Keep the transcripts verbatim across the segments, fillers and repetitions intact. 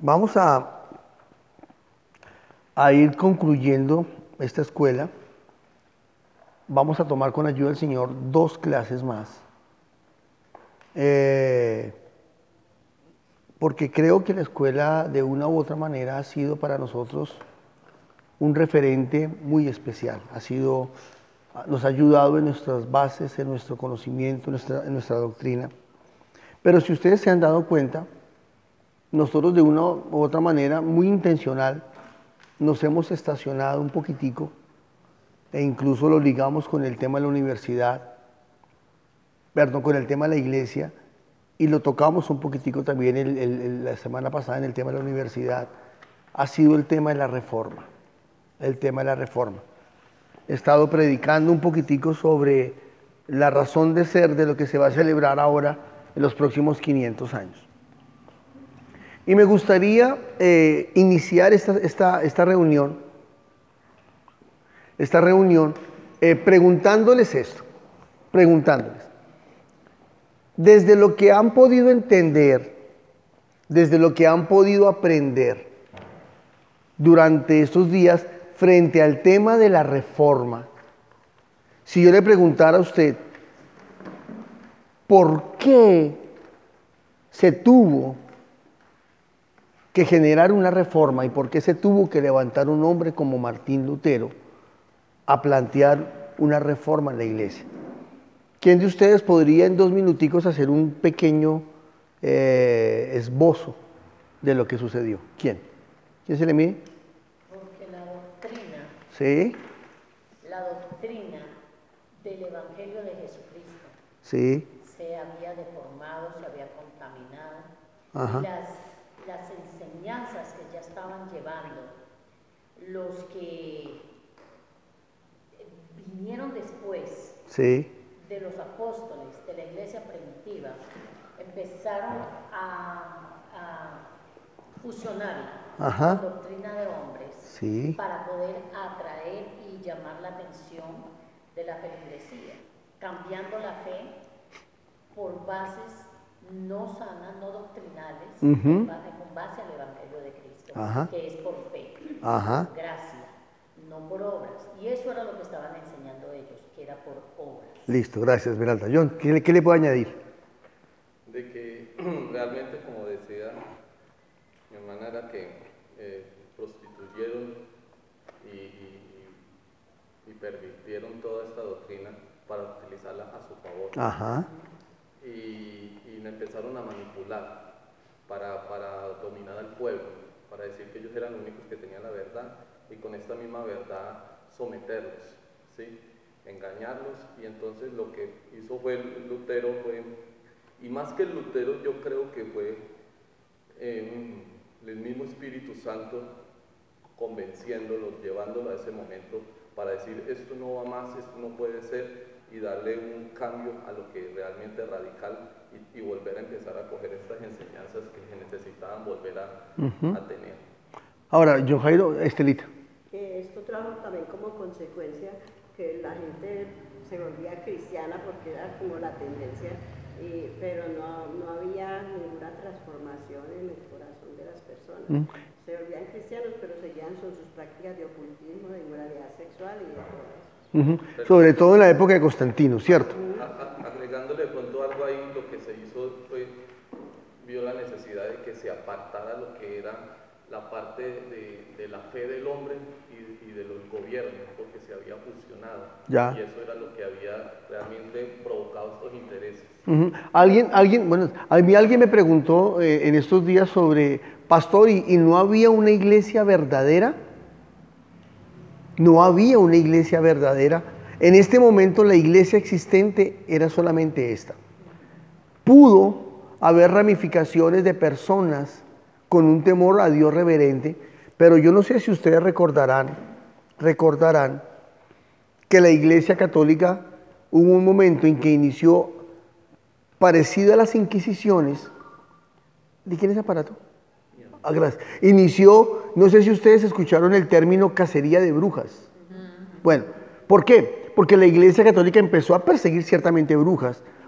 Vamos a, a ir concluyendo esta escuela. Vamos a tomar con ayuda del Señor dos clases más. Eh, porque creo que la escuela de una u otra manera ha sido para nosotros un referente muy especial. Ha sido, nos ha ayudado en nuestras bases, en nuestro conocimiento, en nuestra, en nuestra doctrina. Pero si ustedes se han dado cuenta, nosotros de una u otra manera muy intencional nos hemos estacionado un poquitico e incluso lo ligamos con el tema de la universidad, perdón, con el tema de la iglesia, y lo tocamos un poquitico también el, el, el, la semana pasada en el tema de la universidad. Ha sido el tema de la reforma, el tema de la reforma. He estado predicando un poquitico sobre la razón de ser de lo que se va a celebrar ahora en los próximos quinientos años. Y me gustaría eh, iniciar esta, esta, esta reunión, esta reunión eh, preguntándoles esto, preguntándoles, desde lo que han podido entender, desde lo que han podido aprender durante estos días frente al tema de la reforma, si yo le preguntara a usted, ¿por qué se tuvo que generar una reforma y por qué se tuvo que levantar un hombre como Martín Lutero a plantear una reforma en la iglesia? ¿Quién de ustedes podría en dos minuticos hacer un pequeño eh, esbozo de lo que sucedió? ¿Quién? ¿Quién se le mide? Porque la doctrina, Sí. la doctrina del Evangelio de Jesucristo Sí. se había deformado, se había contaminado. Ajá. Y las, las enseñanzas que ya estaban llevando los que vinieron después Sí. de los apóstoles de la iglesia primitiva empezaron a, a fusionar Ajá. con doctrina de hombres Sí. para poder atraer y llamar la atención de la feligresía, cambiando la fe por bases no sanas, no doctrinales, Uh-huh. con base al Evangelio de Cristo, Ajá. que es por fe, Ajá. por gracia, no por obras. Y eso era lo que estaban enseñando ellos, que era por obras. Listo, gracias, Esmeralda. John, ¿qué le, qué le puedo añadir? De que realmente, como decía mi hermana, era que eh, prostituyeron y, y, y pervirtieron toda esta doctrina para utilizarla a su favor. Ajá. Y, y la empezaron a manipular para, para dominar al pueblo, para decir que ellos eran los únicos que tenían la verdad y con esta misma verdad someterlos, ¿sí? Engañarlos. Y entonces lo que hizo fue Lutero fue, y más que el Lutero, yo creo que fue eh, el mismo Espíritu Santo convenciéndolos, llevándolos a ese momento para decir esto no va más, esto no puede ser, y darle un cambio a lo que realmente es radical y, y volver a empezar a coger estas enseñanzas que se necesitaban volver a, uh-huh. a tener. Ahora, John Jairo, Estelita. Que esto trajo también como consecuencia que la gente se volvía cristiana porque era como la tendencia, y, pero no, no había ninguna transformación en el corazón de las personas. Mm. Se volvían cristianos, pero seguían con sus prácticas de ocultismo, de inmoralidad sexual y de todo eso. Uh-huh. Sobre todo en la época de Constantino, ¿cierto? Uh-huh. Agregándole de pronto algo ahí, lo que se hizo fue, vio la necesidad de que se apartara lo que era la parte de, de la fe del hombre y, y de los gobiernos, porque se había fusionado. Ya. Y eso era lo que había realmente provocado estos intereses. Uh-huh. Alguien, alguien, bueno, a mí alguien me preguntó eh, en estos días sobre, pastor, ¿y, ¿y no había una iglesia verdadera? No había una iglesia verdadera. En este momento la iglesia existente era solamente esta. Pudo haber ramificaciones de personas con un temor a Dios reverente, pero yo no sé si ustedes recordarán, recordarán que la iglesia católica hubo un momento en que inició parecido a las inquisiciones. ¿De quién es aparato? Ah, gracias. Inició, no sé si ustedes escucharon el término cacería de brujas. Bueno, ¿por qué? Porque la iglesia católica empezó a perseguir ciertamente brujas,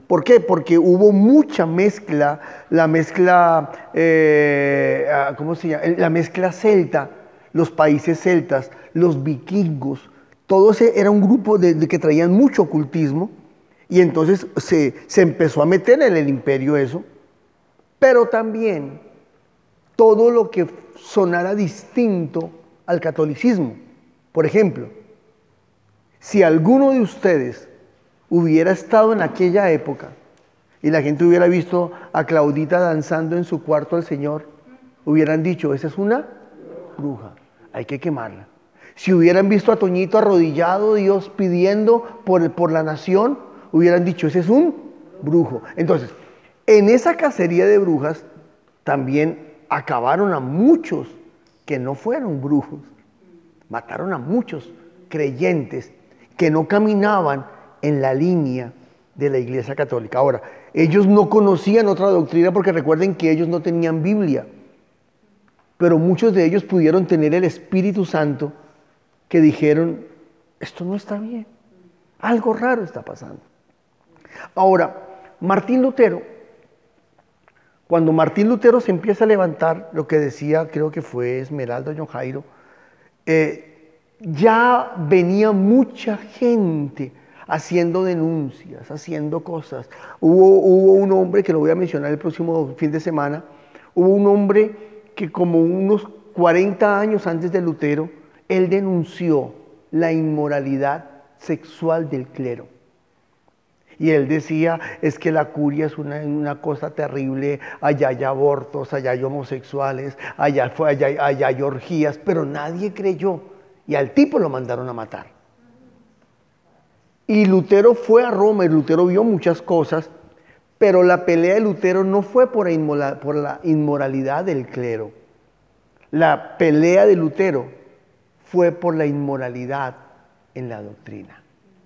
¿Por qué? Porque hubo mucha mezcla, la mezcla, eh, ¿cómo se llama? La mezcla celta, los países celtas, los vikingos, todo ese era un grupo de, de que traían mucho ocultismo y entonces se, se empezó a meter en el imperio eso, pero también todo lo que sonara distinto al catolicismo. Por ejemplo, si alguno de ustedes hubiera estado en aquella época y la gente hubiera visto a Claudita danzando en su cuarto al Señor, hubieran dicho, esa es una bruja, hay que quemarla. Si hubieran visto a Toñito arrodillado, Dios pidiendo por, por la nación, hubieran dicho, ese es un brujo. Entonces, en esa cacería de brujas también acabaron a muchos que no fueron brujos. Mataron a muchos creyentes que no caminaban en la línea de la Iglesia Católica. Ahora, ellos no conocían otra doctrina porque recuerden que ellos no tenían Biblia, pero muchos de ellos pudieron tener el Espíritu Santo que dijeron, esto no está bien, algo raro está pasando. Ahora, Martín Lutero, cuando Martín Lutero se empieza a levantar, lo que decía, creo que fue Esmeralda John Jairo, eh, ya venía mucha gente haciendo denuncias, haciendo cosas. Hubo, hubo un hombre, que lo voy a mencionar el próximo fin de semana, hubo un hombre que como unos cuarenta años antes de Lutero, él denunció la inmoralidad sexual del clero. Y él decía, es que la curia es una, una cosa terrible, allá hay abortos, allá hay homosexuales, allá, fue, allá, allá hay orgías, pero nadie creyó. Y al tipo lo mandaron a matar. Y Lutero fue a Roma y Lutero vio muchas cosas, pero la pelea de Lutero no fue por, inmola, por la inmoralidad del clero. La pelea de Lutero fue por la inmoralidad en la doctrina.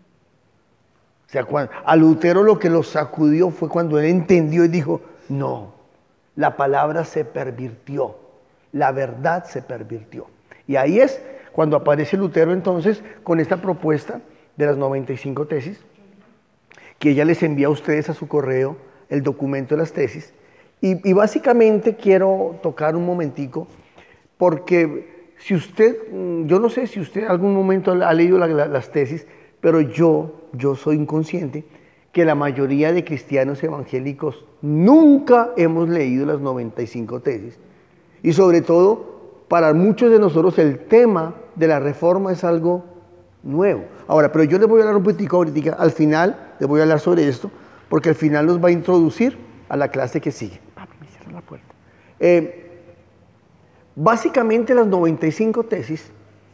O sea, cuando, a Lutero lo que lo sacudió fue cuando él entendió y dijo, no, la palabra se pervirtió, la verdad se pervirtió. Y ahí es cuando aparece Lutero entonces con esta propuesta de las noventa y cinco tesis, que ella les envía a ustedes a su correo el documento de las tesis. Y, y básicamente quiero tocar un momentico, porque si usted, yo no sé si usted en algún momento ha leído la, la, las tesis, pero yo, yo soy inconsciente que la mayoría de cristianos evangélicos nunca hemos leído las noventa y cinco tesis. Y sobre todo, para muchos de nosotros el tema de la reforma es algo nuevo. Ahora, pero yo les voy a hablar un poquitico ahorita, al final les voy a hablar sobre esto, porque al final nos va a introducir a la clase que sigue. Papi, me cierra la puerta. Eh, básicamente las noventa y cinco tesis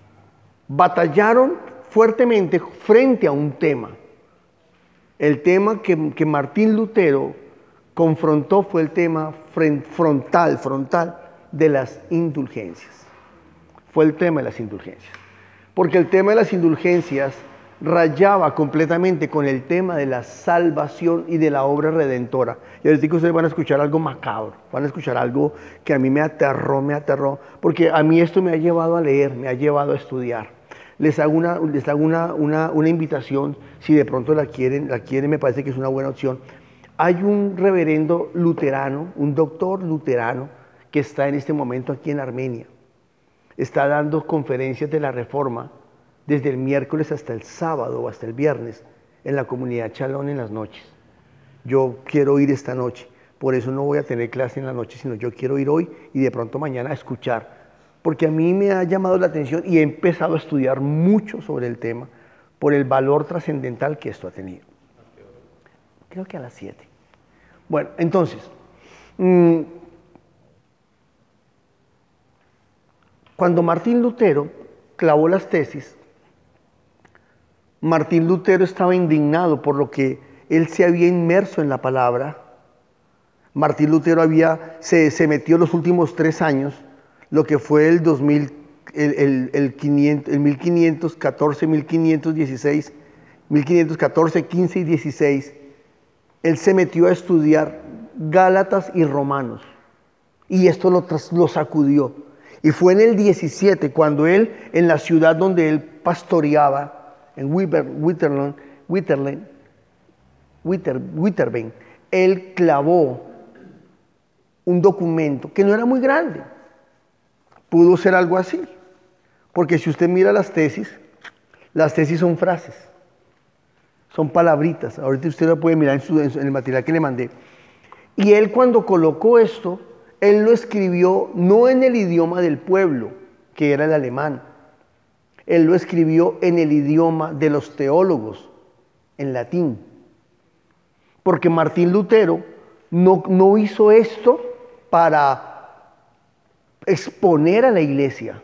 batallaron fuertemente frente a un tema. El tema que, que Martín Lutero confrontó fue el tema frontal, frontal de las indulgencias. Fue el tema de las indulgencias. Porque el tema de las indulgencias rayaba completamente con el tema de la salvación y de la obra redentora. Y ahorita ustedes van a escuchar algo macabro, van a escuchar algo que a mí me aterró, me aterró, porque a mí esto me ha llevado a leer, me ha llevado a estudiar. Les hago una, les hago una, una, una invitación, si de pronto la quieren, la quieren, me parece que es una buena opción. Hay un reverendo luterano, un doctor luterano, que está en este momento aquí en Armenia. Está dando conferencias de la Reforma desde el miércoles hasta el sábado o hasta el viernes en la comunidad Chalón en las noches. Yo quiero ir esta noche, por eso no voy a tener clase en la noche, sino yo quiero ir hoy y de pronto mañana a escuchar. Porque a mí me ha llamado la atención y he empezado a estudiar mucho sobre el tema por el valor trascendental que esto ha tenido. Creo que a las siete. Bueno, entonces, mmm, cuando Martín Lutero clavó las tesis, Martín Lutero estaba indignado por lo que él se había inmerso en la palabra. Martín Lutero había, se, se metió los últimos tres años, lo que fue el dos mil, el, el, el, quinientos, el mil quinientos catorce, mil quinientos dieciséis, mil quinientos catorce, quince y dieciséis, él se metió a estudiar Gálatas y Romanos. Y esto lo, lo sacudió. Y fue en el diecisiete cuando él, en la ciudad donde él pastoreaba, en Witterland, Witterland, Witter, Witterben, él clavó un documento que no era muy grande. Pudo ser algo así. Porque si usted mira las tesis, las tesis son frases, son palabritas. Ahorita usted lo puede mirar en, su, en el material que le mandé. Y él cuando colocó esto, él lo escribió no en el idioma del pueblo, que era el alemán. Él lo escribió en el idioma de los teólogos, en latín. Porque Martín Lutero no, no hizo esto para exponer a la iglesia.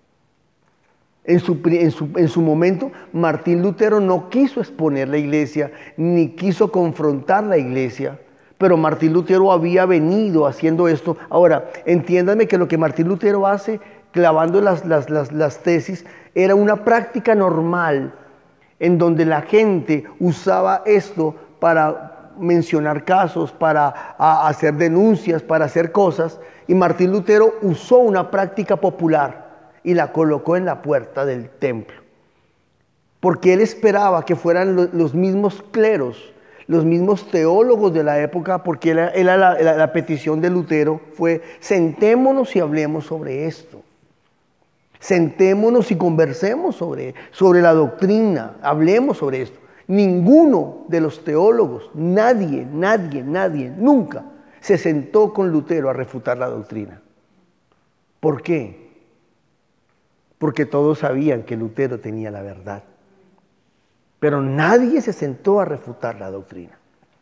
En su, en, su, en su momento, Martín Lutero no quiso exponer la iglesia, ni quiso confrontar la iglesia, pero Martín Lutero había venido haciendo esto. Ahora, entiéndanme que lo que Martín Lutero hace, clavando las, las, las, las tesis, era una práctica normal, en donde la gente usaba esto para mencionar casos, para a, hacer denuncias, para hacer cosas, y Martín Lutero usó una práctica popular y la colocó en la puerta del templo. Porque él esperaba que fueran lo, los mismos cleros, los mismos teólogos de la época, porque él, él, la, la, la petición de Lutero fue: sentémonos y hablemos sobre esto. Sentémonos y conversemos sobre, sobre la doctrina, hablemos sobre esto. Ninguno de los teólogos, nadie, nadie, nadie, nunca se sentó con Lutero a refutar la doctrina. ¿Por qué? Porque todos sabían que Lutero tenía la verdad. Pero nadie se sentó a refutar la doctrina.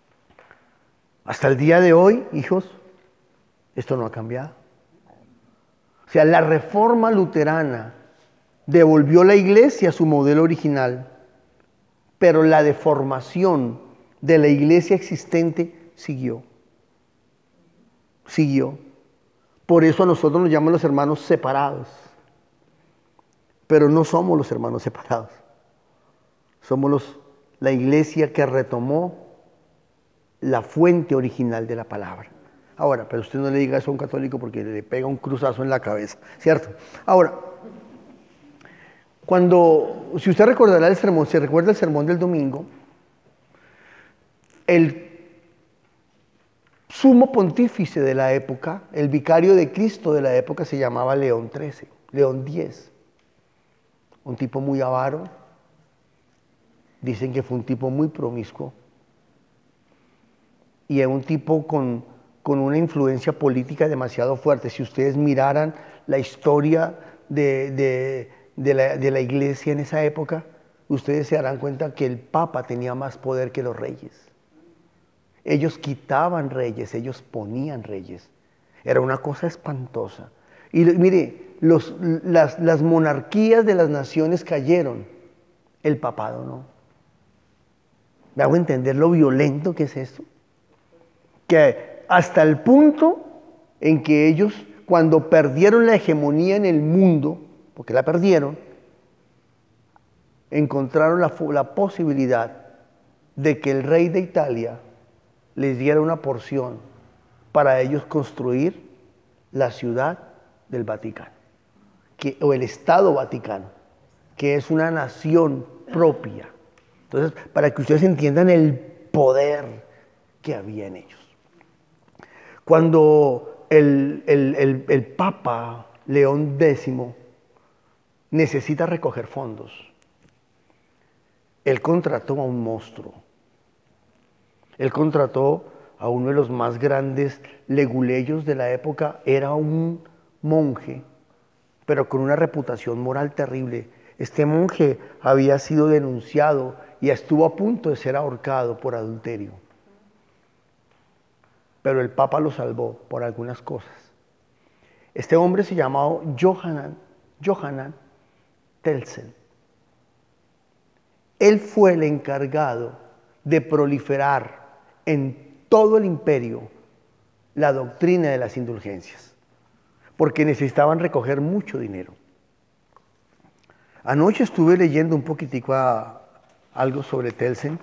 Hasta el día de hoy, hijos, esto no ha cambiado. O sea, la reforma luterana devolvió la iglesia a su modelo original, pero la deformación de la iglesia existente siguió. Siguió. Por eso a nosotros nos llaman los hermanos separados. Pero no somos los hermanos separados. Somos los, la iglesia que retomó la fuente original de la palabra. Ahora, pero usted no le diga eso a un católico porque le pega un cruzazo en la cabeza, ¿cierto? Ahora, cuando, si usted recordará el sermón, se recuerda el sermón del domingo, el sumo pontífice de la época, el vicario de Cristo de la época, se llamaba León trece, León diez. Un tipo muy avaro. Dicen que fue un tipo muy promiscuo. Y es un tipo con, con una influencia política demasiado fuerte. Si ustedes miraran la historia de, de, de, la, de la iglesia en esa época, ustedes se darán cuenta que el Papa tenía más poder que los reyes. Ellos quitaban reyes, ellos ponían reyes. Era una cosa espantosa. Y mire, los, las, las monarquías de las naciones cayeron, el papado no. ¿Me hago entender lo violento que es esto? Que hasta el punto en que ellos, cuando perdieron la hegemonía en el mundo, porque la perdieron, encontraron la, la posibilidad de que el rey de Italia les diera una porción para ellos construir la ciudad del Vaticano, que, o el Estado Vaticano, que es una nación propia. Entonces, para que ustedes entiendan el poder que había en ellos. Cuando el, el, el, el Papa León décimo necesita recoger fondos, él contrató a un monstruo. Él contrató a uno de los más grandes leguleyos de la época. Era un monje, pero con una reputación moral terrible. Este monje había sido denunciado y estuvo a punto de ser ahorcado por adulterio. Pero el Papa lo salvó por algunas cosas. Este hombre se llamaba Johannan, Johannan Telsen. Él fue el encargado de proliferar en todo el imperio la doctrina de las indulgencias, porque necesitaban recoger mucho dinero. Anoche estuve leyendo un poquitico a, algo sobre Telsen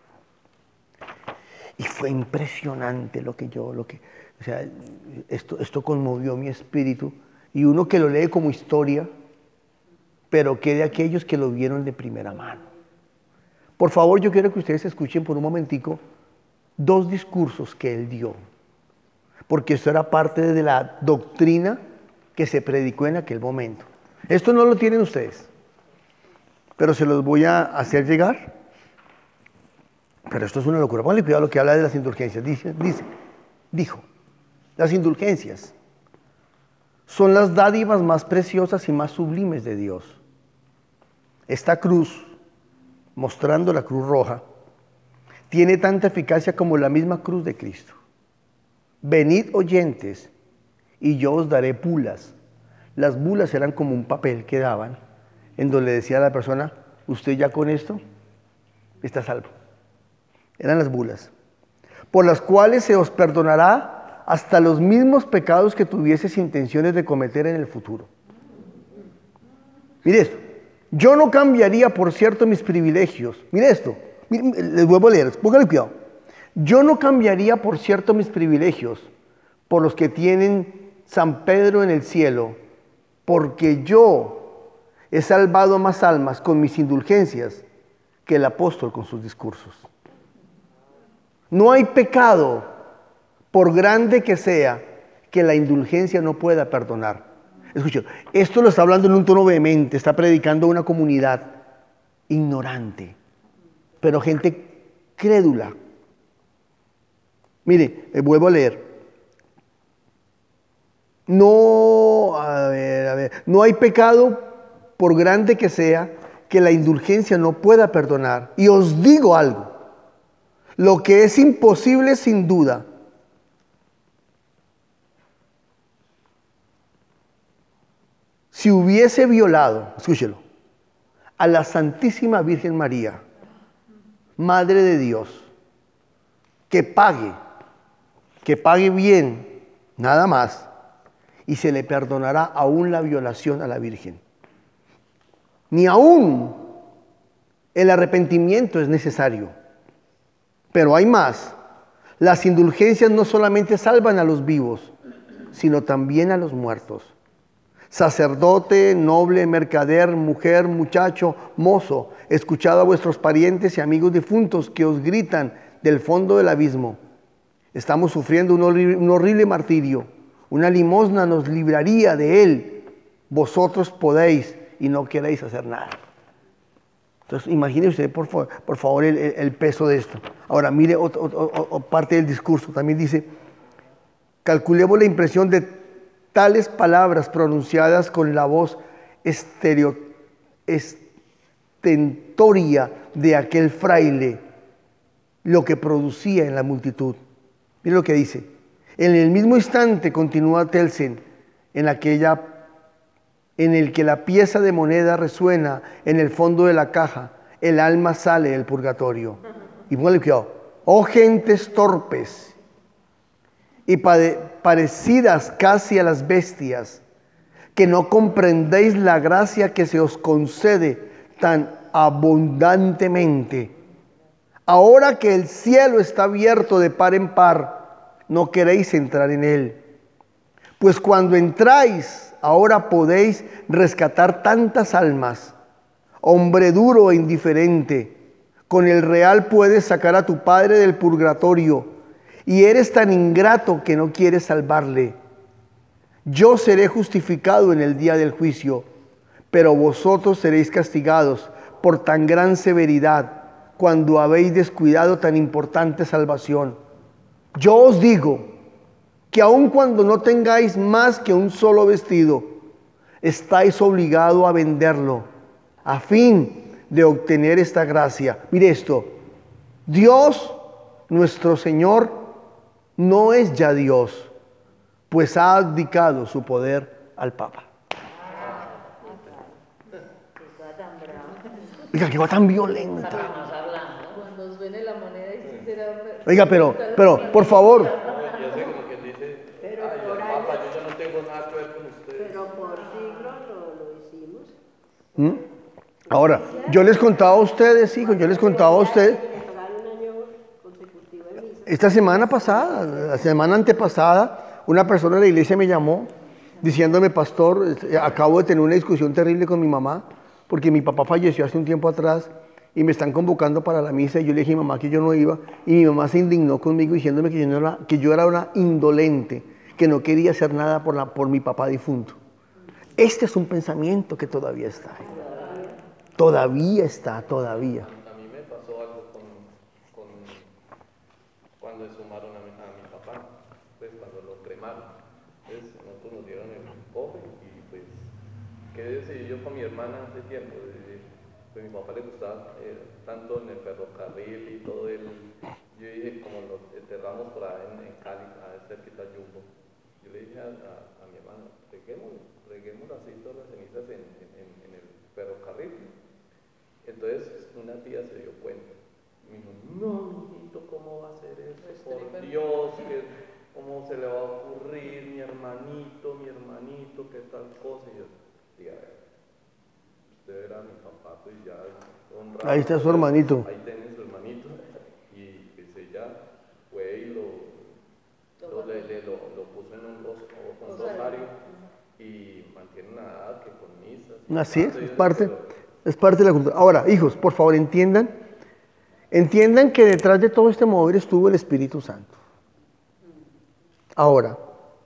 y fue impresionante lo que yo, lo que, o sea, esto, esto conmovió mi espíritu, y uno que lo lee como historia, pero que de aquellos que lo vieron de primera mano. Por favor, yo quiero que ustedes escuchen por un momentico dos discursos que él dio, porque esto era parte de la doctrina que se predicó en aquel momento. Esto no lo tienen ustedes, pero se los voy a hacer llegar. Pero esto es una locura. Pónganle cuidado a lo que habla de las indulgencias. Dice, dice, dijo, las indulgencias son las dádivas más preciosas y más sublimes de Dios. Esta cruz, mostrando la cruz roja, tiene tanta eficacia como la misma cruz de Cristo. Venid, oyentes, y yo os daré bulas. Las bulas eran como un papel que daban, en donde le decía a la persona, usted ya con esto está salvo. Eran las bulas, por las cuales se os perdonará hasta los mismos pecados que tuvieses intenciones de cometer en el futuro. Mire esto, yo no cambiaría, por cierto, mis privilegios. Mire esto, mire, les vuelvo a leer, pónganle cuidado. Yo no cambiaría, por cierto, mis privilegios por los que tienen San Pedro en el cielo, porque yo he salvado más almas con mis indulgencias que el apóstol con sus discursos. No hay pecado, por grande que sea, que la indulgencia no pueda perdonar. Escuchen, esto lo está hablando en un tono vehemente, está predicando a una comunidad ignorante, pero gente crédula. Mire, eh, vuelvo a leer. No, a ver, a ver, no hay pecado, por grande que sea, que la indulgencia no pueda perdonar. Y os digo algo, lo que es imposible sin duda, si hubiese violado, escúchelo, a la Santísima Virgen María, Madre de Dios, que pague, que pague bien, nada más, y se le perdonará aún la violación a la Virgen. Ni aún el arrepentimiento es necesario. Pero hay más. Las indulgencias no solamente salvan a los vivos, sino también a los muertos. Sacerdote, noble, mercader, mujer, muchacho, mozo, escuchad a vuestros parientes y amigos difuntos que os gritan del fondo del abismo. Estamos sufriendo un horrible, un horrible martirio. Una limosna nos libraría de él. Vosotros podéis y no queréis hacer nada. Entonces, imagine usted, por favor, por favor el, el peso de esto. Ahora, mire otra, otra, otra parte del discurso. También dice, calculemos la impresión de tales palabras pronunciadas con la voz estereo, estentoria de aquel fraile, lo que producía en la multitud. Mire lo que dice. En el mismo instante, continúa Telsen, en aquella, en el que la pieza de moneda resuena en el fondo de la caja, el alma sale del purgatorio. Y póngale cuidado. Oh gentes torpes y pade- parecidas casi a las bestias, que no comprendéis la gracia que se os concede tan abundantemente. Ahora que el cielo está abierto de par en par, no queréis entrar en él. Pues cuando entráis, ahora podéis rescatar tantas almas. Hombre duro e indiferente, con el real puedes sacar a tu padre del purgatorio, y eres tan ingrato que no quieres salvarle. Yo seré justificado en el día del juicio, pero vosotros seréis castigados por tan gran severidad cuando habéis descuidado tan importante salvación. Yo os digo que aun cuando no tengáis más que un solo vestido, estáis obligados a venderlo a fin de obtener esta gracia. Mire esto, Dios, nuestro Señor, no es ya Dios, pues ha abdicado su poder al Papa. Oiga, que va tan violenta. Cuando suene la moneda y sí será... Oiga, pero, pero, por favor. Yo sé como que dice, Pero ay, por ahí- papá, yo ya no tengo nada que ver con ustedes. Pero por siglos lo, lo hicimos. ¿Mm? Ahora, yo les contaba a ustedes, hijos, yo les contaba a ustedes, Que pagar un año consecutivo en misa. esta semana pasada, la semana antepasada, una persona de la iglesia me llamó diciéndome, pastor, acabo de tener una discusión terrible con mi mamá, porque mi papá falleció hace un tiempo atrás, y me están convocando para la misa, y yo le dije a mi mamá que yo no iba, y mi mamá se indignó conmigo diciéndome que yo, no era, que yo era una indolente, que no quería hacer nada por, la, por mi papá difunto. Este es un pensamiento que todavía está ahí. Todavía está, todavía. A mí me pasó algo con, con cuando exhumaron a mi, a mi papá, pues cuando lo cremaron. Entonces nosotros nos dieron el cofre y pues, ¿qué decidí yo con mi hermana hace tiempo? Pues mi papá le gustaba eh, tanto en el ferrocarril y todo el... Yo dije, como lo enterramos por ahí en, en Cali, a cerquita de Jumbo, yo le dije a, a, a mi hermana, reguemos, reguemos así todas las cenizas en, en, en el ferrocarril. Entonces una tía se dio cuenta. Me dijo, no, mijito, ¿cómo va a hacer eso? Por Dios, que, ¿cómo se le va a ocurrir? Mi hermanito, mi hermanito, qué tal cosa. Y yo, tía, usted era mi papá, pues ya honrado. Ahí está su hermanito. Ahí tiene su hermanito. Y pues ella fue y lo, lo, le, le, lo, lo puso en un, ros, un rosario y mantiene una edad que con misas. Así es, es parte... Es parte de la cultura. Ahora, hijos, por favor, entiendan, entiendan que detrás de todo este mover estuvo el Espíritu Santo. Ahora,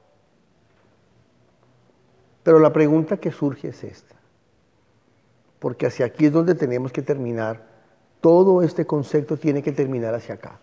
pero la pregunta que surge es esta, porque hacia aquí es donde tenemos que terminar. Todo este concepto tiene que terminar hacia acá.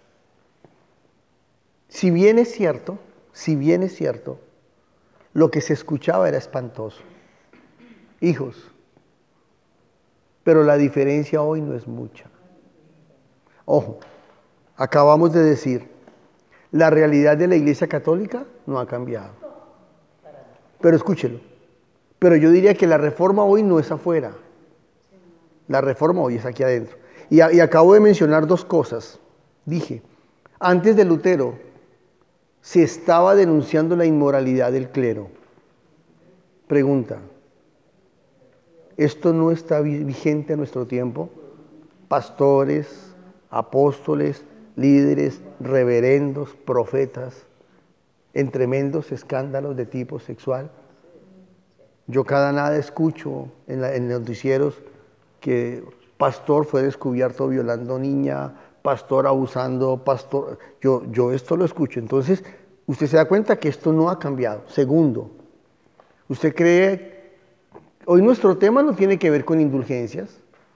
Si bien es cierto, si bien es cierto, lo que se escuchaba era espantoso. Hijos, pero la diferencia hoy no es mucha. Ojo, acabamos de decir, la realidad de la Iglesia Católica no ha cambiado. Pero escúchelo, pero yo diría que la reforma hoy no es afuera. La reforma hoy es aquí adentro. Y, y acabo de mencionar dos cosas. Dije, antes de Lutero se estaba denunciando la inmoralidad del clero. Pregunta, ¿esto no está vigente en nuestro tiempo? Pastores, apóstoles, líderes, reverendos, profetas, en tremendos escándalos de tipo sexual. Yo cada nada escucho en, la, en noticieros que pastor fue descubierto violando niña, pastor abusando, pastor... Yo, yo esto lo escucho. Entonces, usted se da cuenta que esto no ha cambiado. Segundo, ¿usted cree... Hoy nuestro tema no tiene que ver con indulgencias,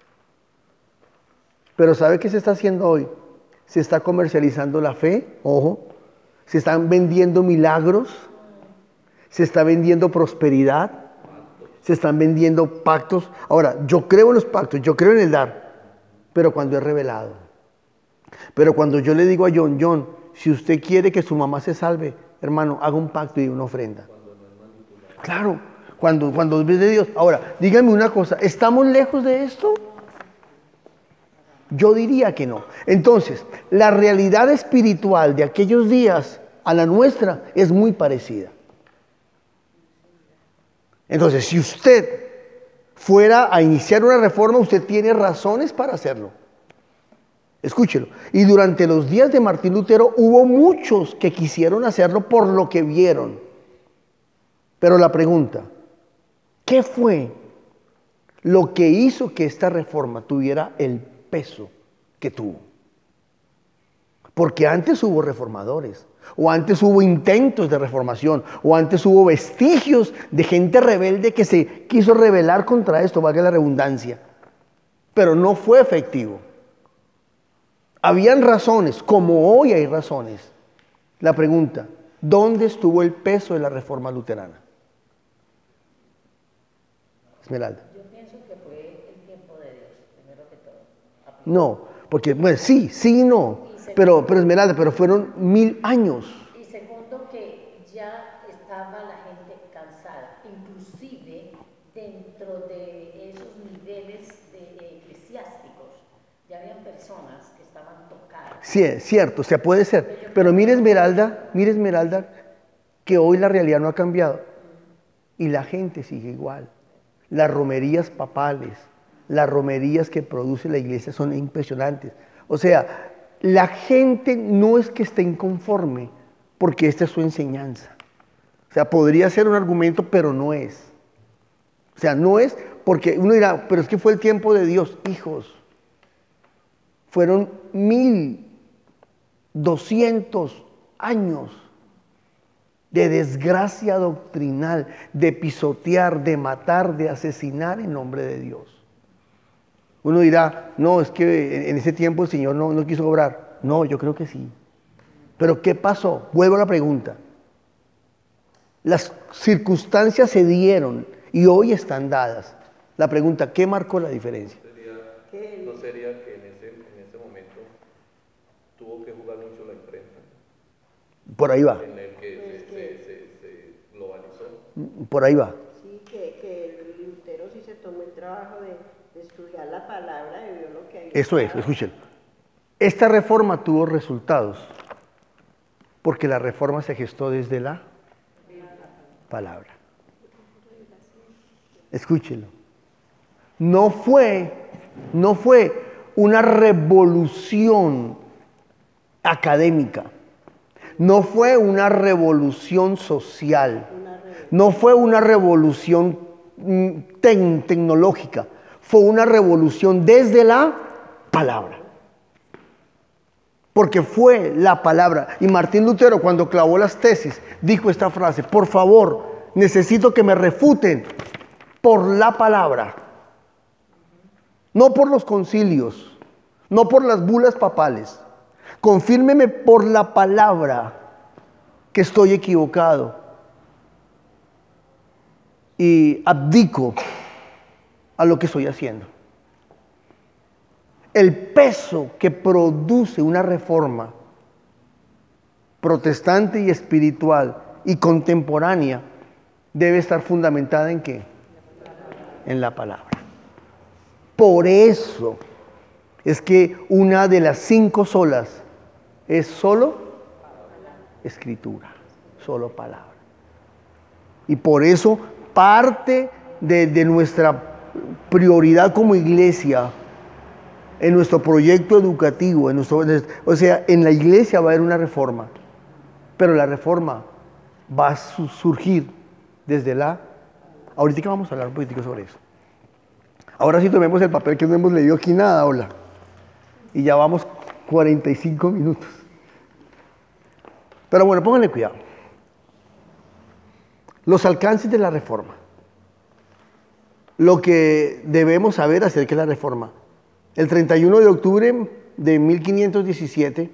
pero ¿sabe qué se está haciendo hoy? Se está comercializando la fe, ojo, se están vendiendo milagros, se está vendiendo prosperidad, se están vendiendo pactos. Ahora, yo creo en los pactos, yo creo en el dar, pero cuando es revelado. Pero cuando yo le digo a John, John, si usted quiere que su mamá se salve, hermano, haga un pacto y una ofrenda. Claro. Cuando, cuando ves de Dios. Ahora, dígame una cosa, ¿estamos lejos de esto? Yo diría que no. Entonces, la realidad espiritual de aquellos días a la nuestra es muy parecida. Entonces, si usted fuera a iniciar una reforma, usted tiene razones para hacerlo. Escúchelo. Y durante los días de Martín Lutero hubo muchos que quisieron hacerlo por lo que vieron. Pero la pregunta, ¿qué fue lo que hizo que esta reforma tuviera el peso que tuvo? Porque antes hubo reformadores, o antes hubo intentos de reformación, o antes hubo vestigios de gente rebelde que se quiso rebelar contra esto, valga la redundancia, pero no fue efectivo. Habían razones, como hoy hay razones. La pregunta, ¿dónde estuvo el peso de la reforma luterana? Esmeralda. Yo pienso que fue el tiempo de Dios, primero que todo. No, porque, bueno, sí, sí y no, segundo, pero, pero Esmeralda, pero fueron mil años. Y segundo, que ya estaba la gente cansada, inclusive dentro de esos niveles de eclesiásticos, ya habían personas que estaban tocadas. Sí, es cierto, o sea, puede ser, pero mire Esmeralda, mire Esmeralda, que hoy la realidad no ha cambiado y la gente sigue igual. Las romerías papales, las romerías que produce la iglesia son impresionantes. O sea, la gente no es que esté inconforme, porque esta es su enseñanza. O sea, podría ser un argumento, pero no es. O sea, no es porque uno dirá, pero es que fue el tiempo de Dios. Hijos, fueron mil doscientos años de desgracia doctrinal, de pisotear, de matar, de asesinar en nombre de Dios. Uno dirá, no, es que en ese tiempo el Señor no, no quiso obrar. No, yo creo que sí. Pero ¿qué pasó? Vuelvo a la pregunta. Las circunstancias se dieron y hoy están dadas. La pregunta, ¿qué marcó la diferencia? Sería, ¿no sería que en ese, en ese momento tuvo que jugar mucho la imprenta? Por ahí va. En el que se, se, se, se globalizó. Por ahí va. Sí, que, que Lutero sí se tomó el trabajo de, de estudiar la palabra y vio lo que hay. Eso es, escuchen. Esta reforma tuvo resultados porque la reforma se gestó desde la palabra. Escúchenlo. No fue, no fue una revolución académica, no fue una revolución social, no fue una revolución tec- tecnológica, fue una revolución desde la palabra. Porque fue la palabra. Y Martín Lutero, cuando clavó las tesis, dijo esta frase: por favor, necesito que me refuten por la palabra. No por los concilios, no por las bulas papales. Confírmeme por la palabra que estoy equivocado. Y abdico a lo que estoy haciendo. El peso que produce una reforma protestante y espiritual y contemporánea debe estar fundamentada ¿en qué? En la palabra. Por eso es que una de las cinco solas es solo escritura, solo palabra. Y por eso parte de, de nuestra prioridad como iglesia, en nuestro proyecto educativo, en nuestro, o sea, en la iglesia va a haber una reforma, pero la reforma va a su- surgir desde la... Ahorita vamos a hablar un poquitico sobre eso. Ahora sí tomemos el papel que no hemos leído aquí nada, hola. Y ya vamos cuarenta y cinco minutos. Pero bueno, pónganle cuidado. Los alcances de la reforma. Lo que debemos saber acerca de la reforma. El treinta y uno de octubre de mil quinientos diecisiete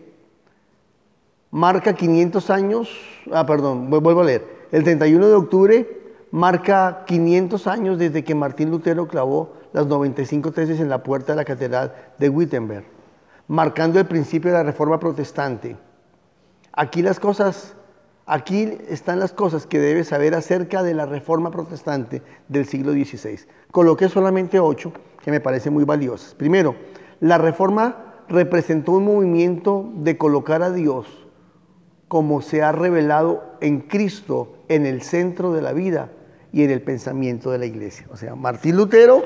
marca quinientos años, ah, perdón, vuelvo a leer. El treinta y uno de octubre marca quinientos años desde que Martín Lutero clavó las noventa y cinco tesis en la puerta de la catedral de Wittenberg, marcando el principio de la reforma protestante. Aquí las cosas, aquí están las cosas que debes saber acerca de la reforma protestante del siglo dieciséis. Coloqué solamente ocho que me parecen muy valiosas. Primero, la reforma representó un movimiento de colocar a Dios como se ha revelado en Cristo en el centro de la vida y en el pensamiento de la iglesia. O sea, Martín Lutero,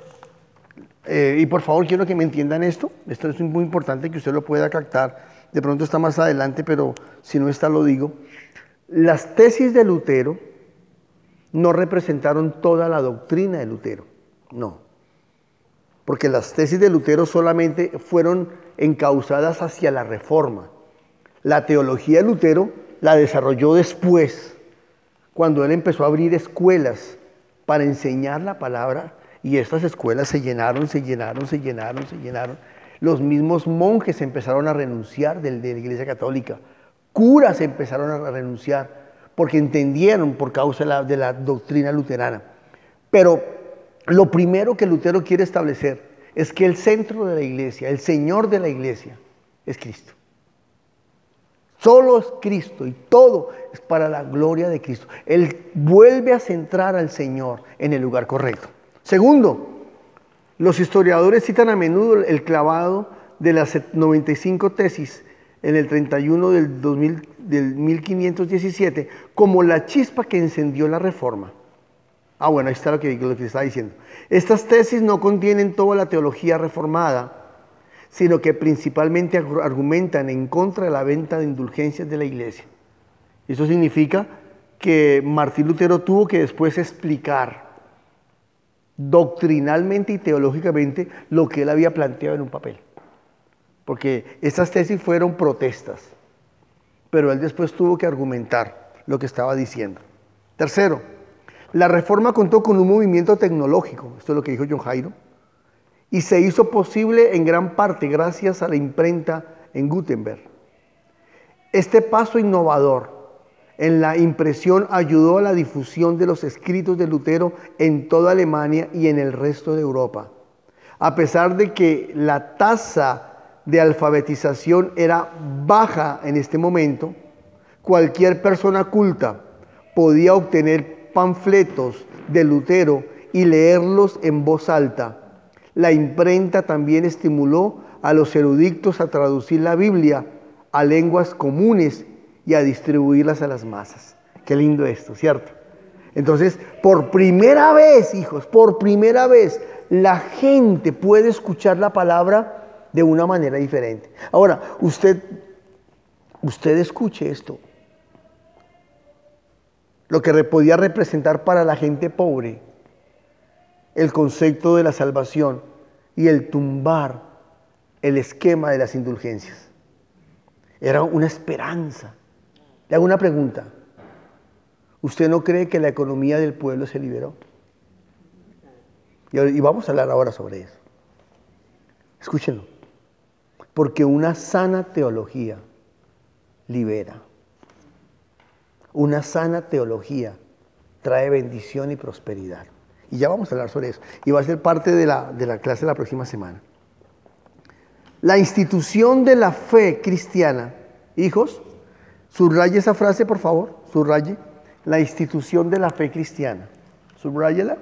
eh, y por favor quiero que me entiendan esto, esto es muy importante que usted lo pueda captar, de pronto está más adelante, pero si no está lo digo. Las tesis de Lutero no representaron toda la doctrina de Lutero, no. Porque las tesis de Lutero solamente fueron encauzadas hacia la reforma. La teología de Lutero la desarrolló después, cuando él empezó a abrir escuelas para enseñar la palabra, y estas escuelas se llenaron, se llenaron, se llenaron, se llenaron. Los mismos monjes empezaron a renunciar de, de la Iglesia Católica, curas empezaron a renunciar, porque entendieron por causa de la, de la doctrina luterana. Pero lo primero que Lutero quiere establecer es que el centro de la iglesia, el Señor de la iglesia, es Cristo. Solo es Cristo y todo es para la gloria de Cristo. Él vuelve a centrar al Señor en el lugar correcto. Segundo, los historiadores citan a menudo el clavado de las noventa y cinco tesis en el treinta y uno del, dos mil, del mil quinientos diecisiete como la chispa que encendió la reforma. Ah, bueno, ahí está lo que, lo que está diciendo. Estas tesis no contienen toda la teología reformada, sino que principalmente argumentan en contra de la venta de indulgencias de la iglesia. Eso significa que Martín Lutero tuvo que después explicar doctrinalmente y teológicamente lo que él había planteado en un papel. porque estas tesis fueron protestas, pero él después tuvo que argumentar lo que estaba diciendo. Tercero, la reforma contó con un movimiento tecnológico, esto es lo que dijo John Jairo, y se hizo posible en gran parte gracias a la imprenta en Gutenberg. Este paso innovador en la impresión ayudó a la difusión de los escritos de Lutero en toda Alemania y en el resto de Europa. A pesar de que la tasa de alfabetización era baja en este momento, cualquier persona culta podía obtener panfletos de Lutero y leerlos en voz alta. La imprenta también estimuló a los eruditos a traducir la Biblia a lenguas comunes y a distribuirlas a las masas. Qué lindo esto, ¿cierto? Entonces, por primera vez, hijos, por primera vez, la gente puede escuchar la palabra de una manera diferente. Ahora, usted, usted escuche esto. Lo que podía representar para la gente pobre el concepto de la salvación y el tumbar el esquema de las indulgencias. Era una esperanza. Le hago una pregunta. ¿Usted no cree que la economía del pueblo se liberó? Y vamos a hablar ahora sobre eso. Escúchenlo. Porque una sana teología libera. Una sana teología trae bendición y prosperidad. Y ya vamos a hablar sobre eso. Y va a ser parte de la, de la clase de la próxima semana. La institución de la fe cristiana. Hijos, subraye esa frase, por favor. Subraye. La institución de la fe cristiana. Subráyela.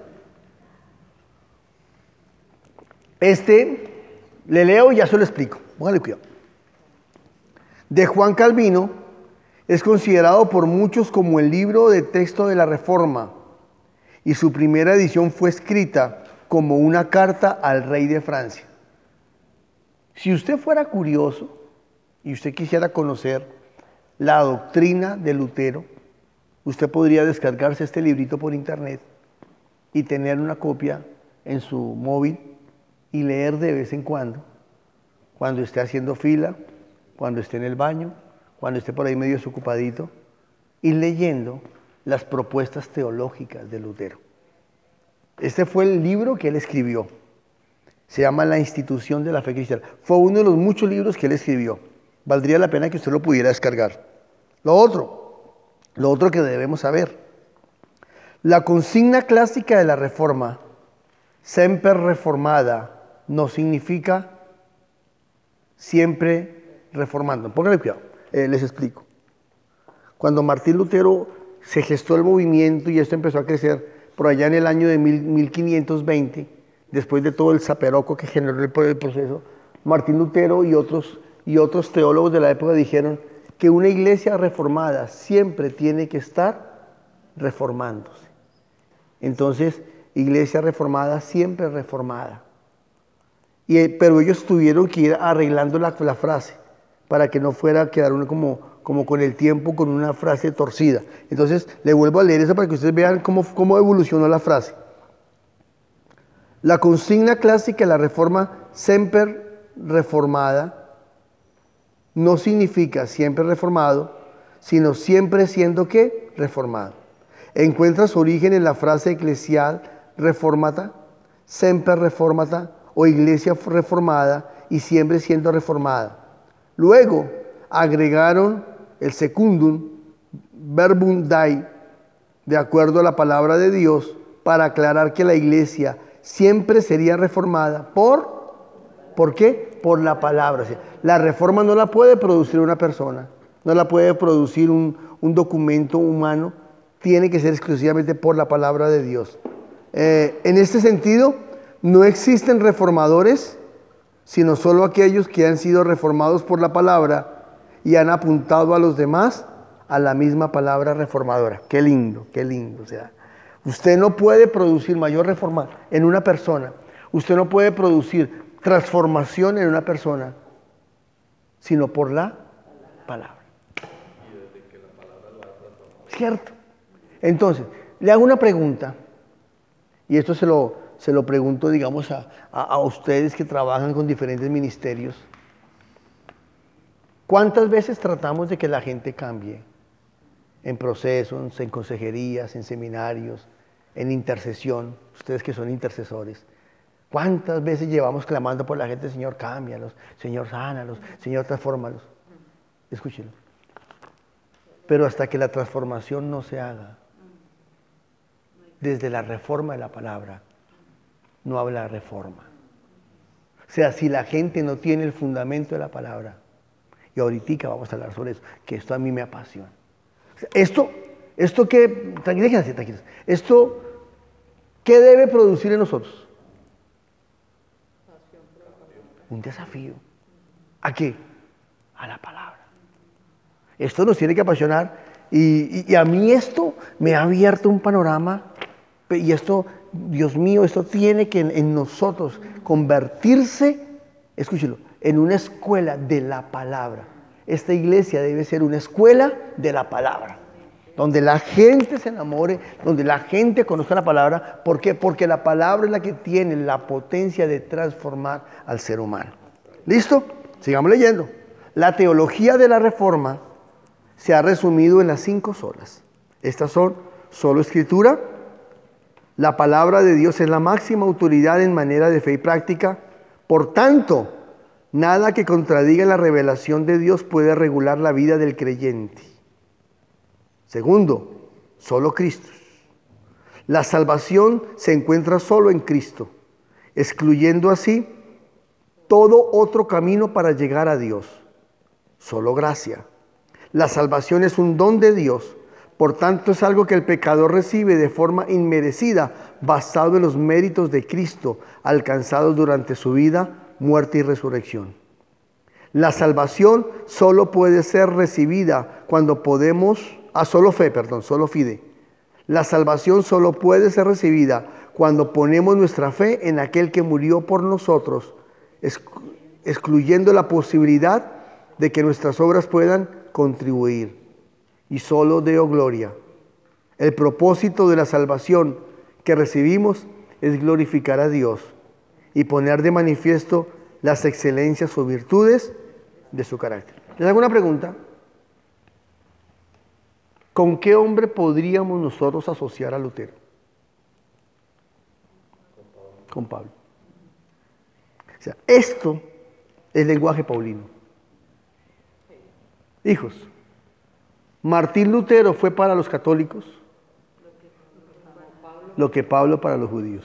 Este, le leo y ya se lo explico. Póngale cuidado. De Juan Calvino, es considerado por muchos como el libro de texto de la Reforma, y su primera edición fue escrita como una carta al rey de Francia. Si usted fuera curioso y usted quisiera conocer la doctrina de Lutero, usted podría descargarse este librito por internet y tener una copia en su móvil y leer de vez en cuando, cuando esté haciendo fila, cuando esté en el baño, cuando esté por ahí medio desocupadito, y leyendo las propuestas teológicas de Lutero. Este fue el libro que él escribió. Se llama La institución de la fe cristiana. Fue uno de los muchos libros que él escribió. Valdría la pena que usted lo pudiera descargar. Lo otro, lo otro que debemos saber. La consigna clásica de la Reforma, semper reformada, no significa siempre reformando. Pónganle cuidado, eh, les explico. Cuando Martín Lutero se gestó el movimiento y esto empezó a crecer por allá en el año de mil quinientos veinte, después de todo el zaperoco que generó el proceso, Martín Lutero y otros, y otros teólogos de la época dijeron que una iglesia reformada siempre tiene que estar reformándose. Entonces, iglesia reformada, siempre reformada. Y, pero ellos tuvieron que ir arreglando la, la frase para que no fuera a quedar uno como, como con el tiempo con una frase torcida. Entonces, le vuelvo a leer eso para que ustedes vean cómo, cómo evolucionó la frase. La consigna clásica de la Reforma, semper reformada, no significa siempre reformado, sino siempre siendo ¿qué? Reformado. Encuentra su origen en la frase eclesial reformata, semper reformata o iglesia reformada y siempre siendo reformada. Luego agregaron el secundum verbum dei de acuerdo a la palabra de Dios para aclarar que la iglesia siempre sería reformada por, ¿por qué? Por la palabra. La reforma no la puede producir una persona, no la puede producir un, un documento humano, tiene que ser exclusivamente por la palabra de Dios. Eh, en este sentido, no existen reformadores, sino solo aquellos que han sido reformados por la palabra y han apuntado a los demás a la misma palabra reformadora. Qué lindo, qué lindo. O sea, usted no puede producir mayor reforma en una persona, usted no puede producir transformación en una persona, sino por la palabra. ¿Cierto? Entonces, le hago una pregunta, y esto se lo, se lo pregunto, digamos, a, a, a ustedes que trabajan con diferentes ministerios. ¿Cuántas veces tratamos de que la gente cambie? En procesos, en consejerías, en seminarios, en intercesión, ustedes que son intercesores. ¿Cuántas veces llevamos clamando por la gente, Señor, cámbialos, Señor, sánalos, Señor, transfórmalos? Escúchenlo. Pero hasta que la transformación no se haga, desde la reforma de la palabra, no habla reforma. O sea, si la gente no tiene el fundamento de la palabra, y ahorita vamos a hablar sobre eso, que esto a mí me apasiona. O sea, esto, esto que, déjense tranquilos, esto, ¿qué debe producir en nosotros? Un desafío. ¿A qué? A la palabra. Esto nos tiene que apasionar y, y, y a mí esto me ha abierto un panorama y esto, Dios mío, esto tiene que en, en nosotros convertirse, escúchelo, en una escuela de la palabra. Esta iglesia debe ser una escuela de la palabra, donde la gente se enamore, donde la gente conozca la palabra. ¿Por qué? Porque la palabra es la que tiene la potencia de transformar al ser humano. ¿Listo? Sigamos leyendo. La teología de la Reforma se ha resumido en las cinco solas. Estas son solo escritura. La palabra de Dios es la máxima autoridad en manera de fe y práctica. Por tanto, nada que contradiga la revelación de Dios puede regular la vida del creyente. Segundo, solo Cristo. La salvación se encuentra solo en Cristo, excluyendo así todo otro camino para llegar a Dios. Solo gracia. La salvación es un don de Dios, por tanto es algo que el pecador recibe de forma inmerecida, basado en los méritos de Cristo, alcanzados durante su vida, muerte y resurrección. La salvación solo puede ser recibida cuando podemos, a solo fe, perdón, solo fide. La salvación solo puede ser recibida cuando ponemos nuestra fe en aquel que murió por nosotros, excluyendo la posibilidad de que nuestras obras puedan contribuir. Y solo deo gloria. El propósito de la salvación que recibimos es glorificar a Dios y poner de manifiesto las excelencias o virtudes de su carácter. ¿Les hago una pregunta? ¿Con qué hombre podríamos nosotros asociar a Lutero? Con Pablo. O sea, esto es lenguaje paulino. Hijos, Martín Lutero fue para los católicos lo que Pablo para los judíos.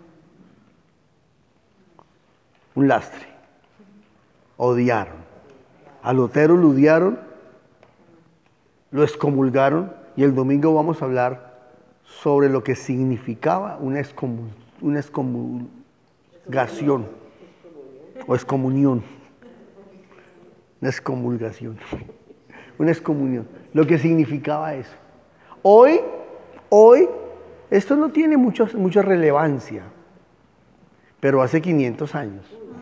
Un lastre. Odiaron. A Lutero lo odiaron, lo excomulgaron, y el domingo vamos a hablar sobre lo que significaba una, excomun, una excomulgación o excomunión. Una excomulgación. Una excomunión. Lo que significaba eso. Hoy, hoy, esto no tiene mucho, mucha relevancia, pero hace quinientos años.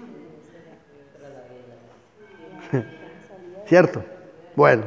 ¿Cierto? Bueno.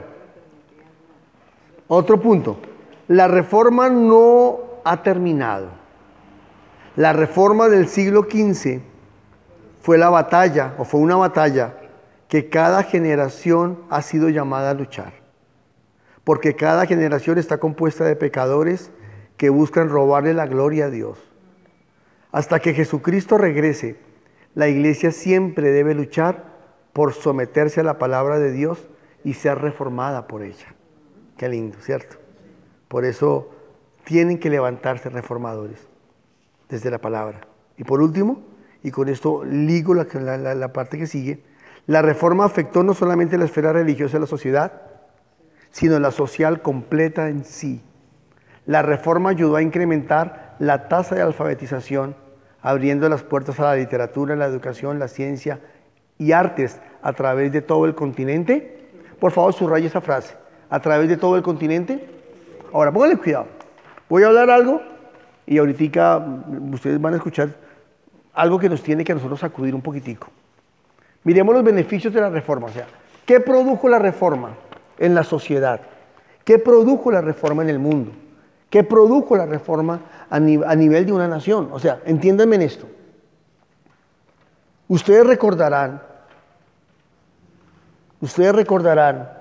Otro punto. La reforma no ha terminado. La reforma del siglo quince fue la batalla, o fue una batalla, que cada generación ha sido llamada a luchar. Porque cada generación está compuesta de pecadores que buscan robarle la gloria a Dios. Hasta que Jesucristo regrese, la iglesia siempre debe luchar por someterse a la palabra de Dios y ser reformada por ella. Qué lindo, ¿cierto? Por eso tienen que levantarse reformadores desde la palabra. Y por último, y con esto ligo la, la, la parte que sigue, la reforma afectó no solamente la esfera religiosa de la sociedad, sino la social completa en sí. La reforma ayudó a incrementar la tasa de alfabetización, abriendo las puertas a la literatura, la educación, la ciencia y artes a través de todo el continente. Por favor, subraye esa frase. A través de todo el continente. Ahora, pónganle cuidado. Voy a hablar algo y ahorita ustedes van a escuchar algo que nos tiene que a nosotros sacudir un poquitico. Miremos los beneficios de la reforma. O sea, ¿qué produjo la reforma en la sociedad? ¿Qué produjo la reforma en el mundo? ¿Qué produjo la reforma a, ni a nivel de una nación? O sea, entiéndanme en esto. Ustedes recordarán Ustedes recordarán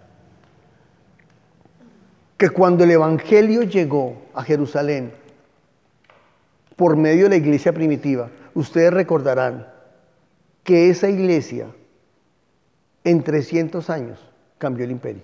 que cuando el Evangelio llegó a Jerusalén por medio de la iglesia primitiva, ustedes recordarán que esa iglesia en trescientos años cambió el imperio.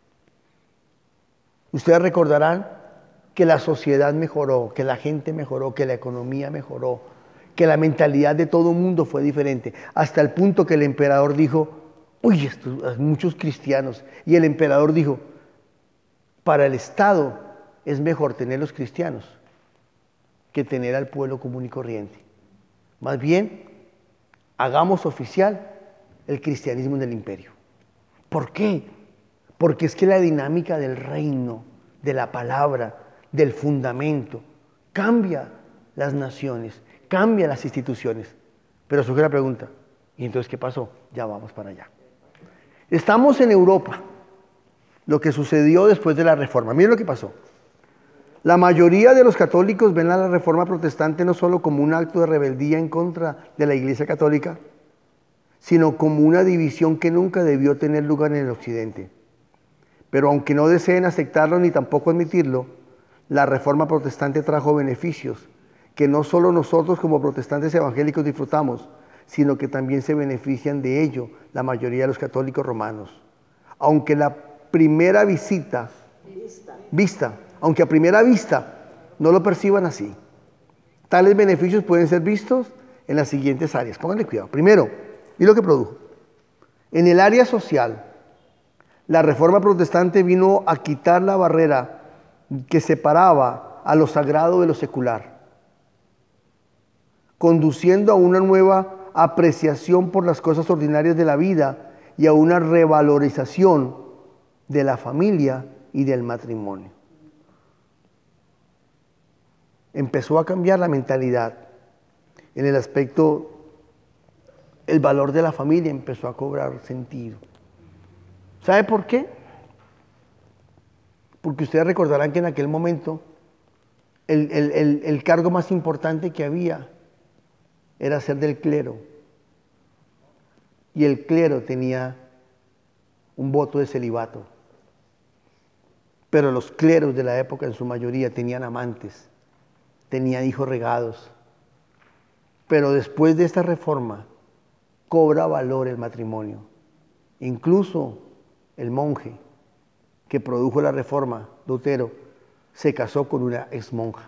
Ustedes recordarán que la sociedad mejoró, que la gente mejoró, que la economía mejoró, que la mentalidad de todo el mundo fue diferente, hasta el punto que el emperador dijo, uy, estos, muchos cristianos, y el emperador dijo, para el Estado es mejor tener los cristianos que tener al pueblo común y corriente. Más bien, hagamos oficial el cristianismo en el imperio. ¿Por qué? Porque es que la dinámica del reino, de la palabra, del fundamento, cambia las naciones, cambia las instituciones. Pero surge la pregunta, ¿y entonces qué pasó? Ya vamos para allá. Estamos en Europa, lo que sucedió después de la Reforma. Miren lo que pasó. La mayoría de los católicos ven a la Reforma protestante no solo como un acto de rebeldía en contra de la Iglesia Católica, sino como una división que nunca debió tener lugar en el Occidente. Pero aunque no deseen aceptarlo ni tampoco admitirlo, la Reforma protestante trajo beneficios que no solo nosotros como protestantes evangélicos disfrutamos, sino que también se benefician de ello la mayoría de los católicos romanos. Aunque la primera visita, vista, vista aunque a primera vista no lo perciban así, tales beneficios pueden ser vistos en las siguientes áreas. Pónganle cuidado. Primero, ¿y lo que produjo? En el área social, la Reforma protestante vino a quitar la barrera que separaba a lo sagrado de lo secular, conduciendo a una nueva apreciación por las cosas ordinarias de la vida y a una revalorización de la familia y del matrimonio. Empezó a cambiar la mentalidad en el aspecto, el valor de la familia empezó a cobrar sentido. ¿Sabe por qué? Porque ustedes recordarán que en aquel momento el, el, el, el cargo más importante que había era ser del clero. Y el clero tenía un voto de celibato. Pero los cleros de la época en su mayoría tenían amantes, tenían hijos regados. Pero después de esta reforma cobra valor el matrimonio. Incluso el monje que produjo la reforma, Lutero, se casó con una exmonja.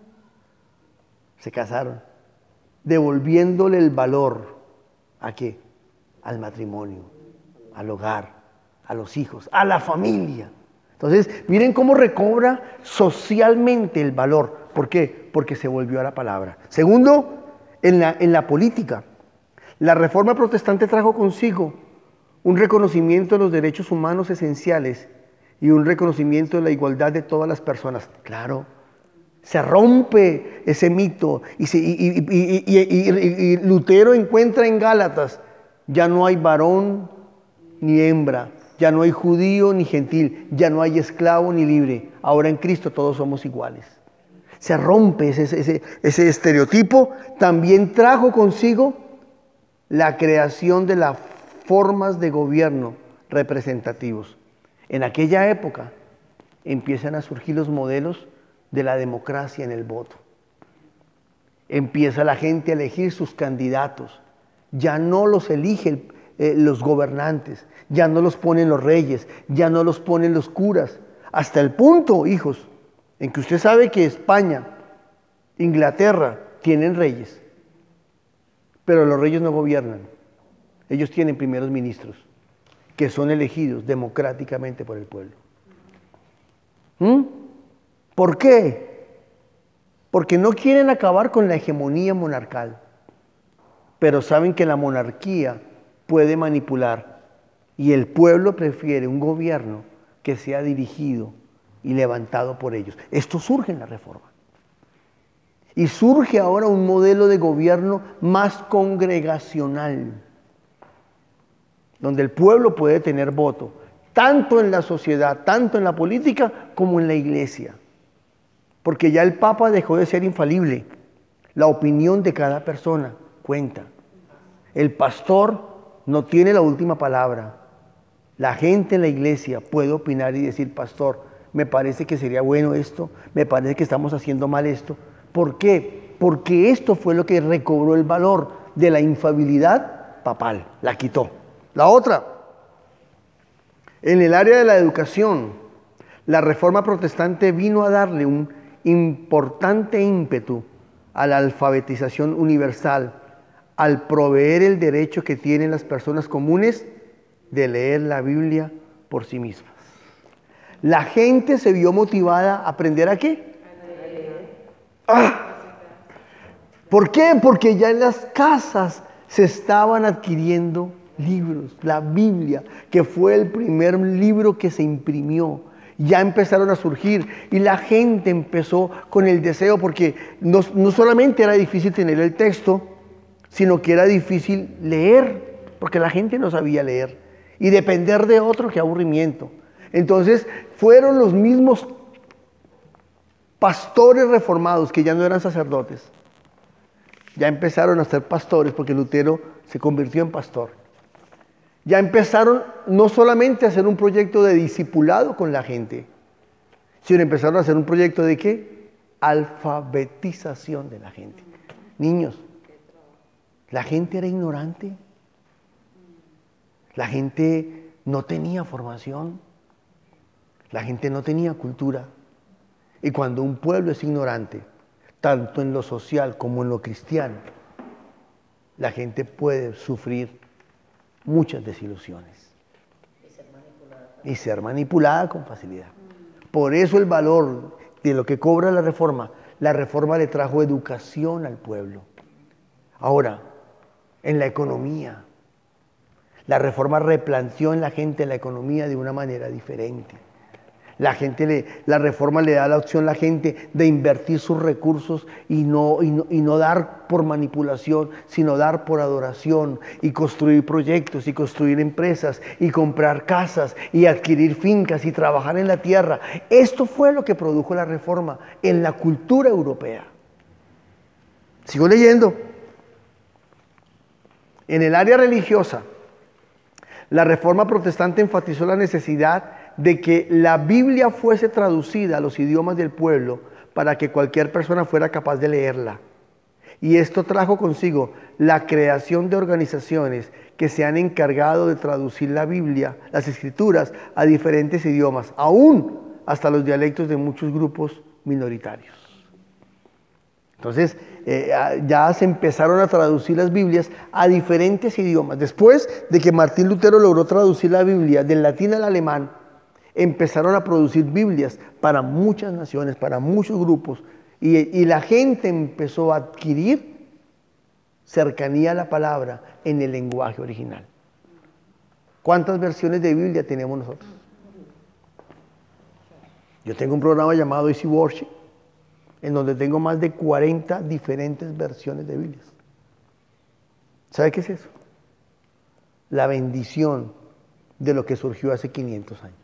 Se casaron, devolviéndole el valor ¿a qué? Al matrimonio, al hogar, a los hijos, a la familia. Entonces, miren cómo recobra socialmente el valor. ¿Por qué? Porque se volvió a la palabra. Segundo, en la, en la política. La Reforma protestante trajo consigo un reconocimiento de los derechos humanos esenciales y un reconocimiento de la igualdad de todas las personas. Claro, se rompe ese mito y, se, y, y, y, y, y, y Lutero encuentra en Gálatas, ya no hay varón ni hembra, ya no hay judío ni gentil, ya no hay esclavo ni libre, ahora en Cristo todos somos iguales. Se rompe ese, ese, ese estereotipo. También trajo consigo la creación de las formas de gobierno representativos. En aquella época empiezan a surgir los modelos de la democracia en el voto. Empieza la gente a elegir sus candidatos. Ya no los eligen eh, los gobernantes, ya no los ponen los reyes, ya no los ponen los curas. Hasta el punto, hijos, en que usted sabe que España, Inglaterra, tienen reyes, pero los reyes no gobiernan. Ellos tienen primeros ministros, que son elegidos democráticamente por el pueblo. ¿Mm? ¿Por qué? Porque no quieren acabar con la hegemonía monarcal, pero saben que la monarquía puede manipular y el pueblo prefiere un gobierno que sea dirigido y levantado por ellos. Esto surge en la Reforma. Y surge ahora un modelo de gobierno más congregacional, donde el pueblo puede tener voto, tanto en la sociedad, tanto en la política, como en la iglesia. Porque ya el Papa dejó de ser infalible. La opinión de cada persona cuenta. El pastor no tiene la última palabra. La gente en la iglesia puede opinar y decir, pastor, me parece que sería bueno esto, me parece que estamos haciendo mal esto. ¿Por qué? Porque esto fue lo que recobró el valor de la infalibilidad papal, la quitó. La otra, en el área de la educación, la Reforma Protestante vino a darle un importante ímpetu a la alfabetización universal, al proveer el derecho que tienen las personas comunes de leer la Biblia por sí mismas. La gente se vio motivada a aprender ¿a qué? ¡Ah! ¿Por qué? Porque ya en las casas se estaban adquiriendo libros, la Biblia, que fue el primer libro que se imprimió. Ya empezaron a surgir y la gente empezó con el deseo, porque no, no solamente era difícil tener el texto, sino que era difícil leer, porque la gente no sabía leer. Y depender de otro, qué aburrimiento. Entonces fueron los mismos pastores reformados, que ya no eran sacerdotes, ya empezaron a ser pastores, porque Lutero se convirtió en pastor. Ya empezaron no solamente a hacer un proyecto de discipulado con la gente, sino empezaron a hacer un proyecto de ¿qué? Alfabetización de la gente. Niños, la gente era ignorante, la gente no tenía formación, la gente no tenía cultura. Y cuando un pueblo es ignorante, tanto en lo social como en lo cristiano, la gente puede sufrir muchas desilusiones Y ser manipulada. y ser manipulada con facilidad. Por eso el valor de lo que cobra la reforma, la reforma le trajo educación al pueblo. Ahora, en la economía, la reforma replanteó en la gente la economía de una manera diferente. La gente le, la reforma le da la opción a la gente de invertir sus recursos y no, y, no, y no dar por manipulación, sino dar por adoración, y construir proyectos y construir empresas y comprar casas y adquirir fincas y trabajar en la tierra. Esto fue lo que produjo la reforma en la cultura europea. Sigo leyendo. En el área religiosa, la Reforma Protestante enfatizó la necesidad de que la Biblia fuese traducida a los idiomas del pueblo para que cualquier persona fuera capaz de leerla. Y esto trajo consigo la creación de organizaciones que se han encargado de traducir la Biblia, las Escrituras, a diferentes idiomas, aún hasta los dialectos de muchos grupos minoritarios. Entonces, eh, ya se empezaron a traducir las Biblias a diferentes idiomas. Después de que Martín Lutero logró traducir la Biblia del latín al alemán, empezaron a producir Biblias para muchas naciones, para muchos grupos, y, y la gente empezó a adquirir cercanía a la palabra en el lenguaje original. ¿Cuántas versiones de Biblia tenemos nosotros? Yo tengo un programa llamado Easy Worship, en donde tengo más de cuarenta diferentes versiones de Biblias. ¿Sabe qué es eso? La bendición de lo que surgió hace quinientos años.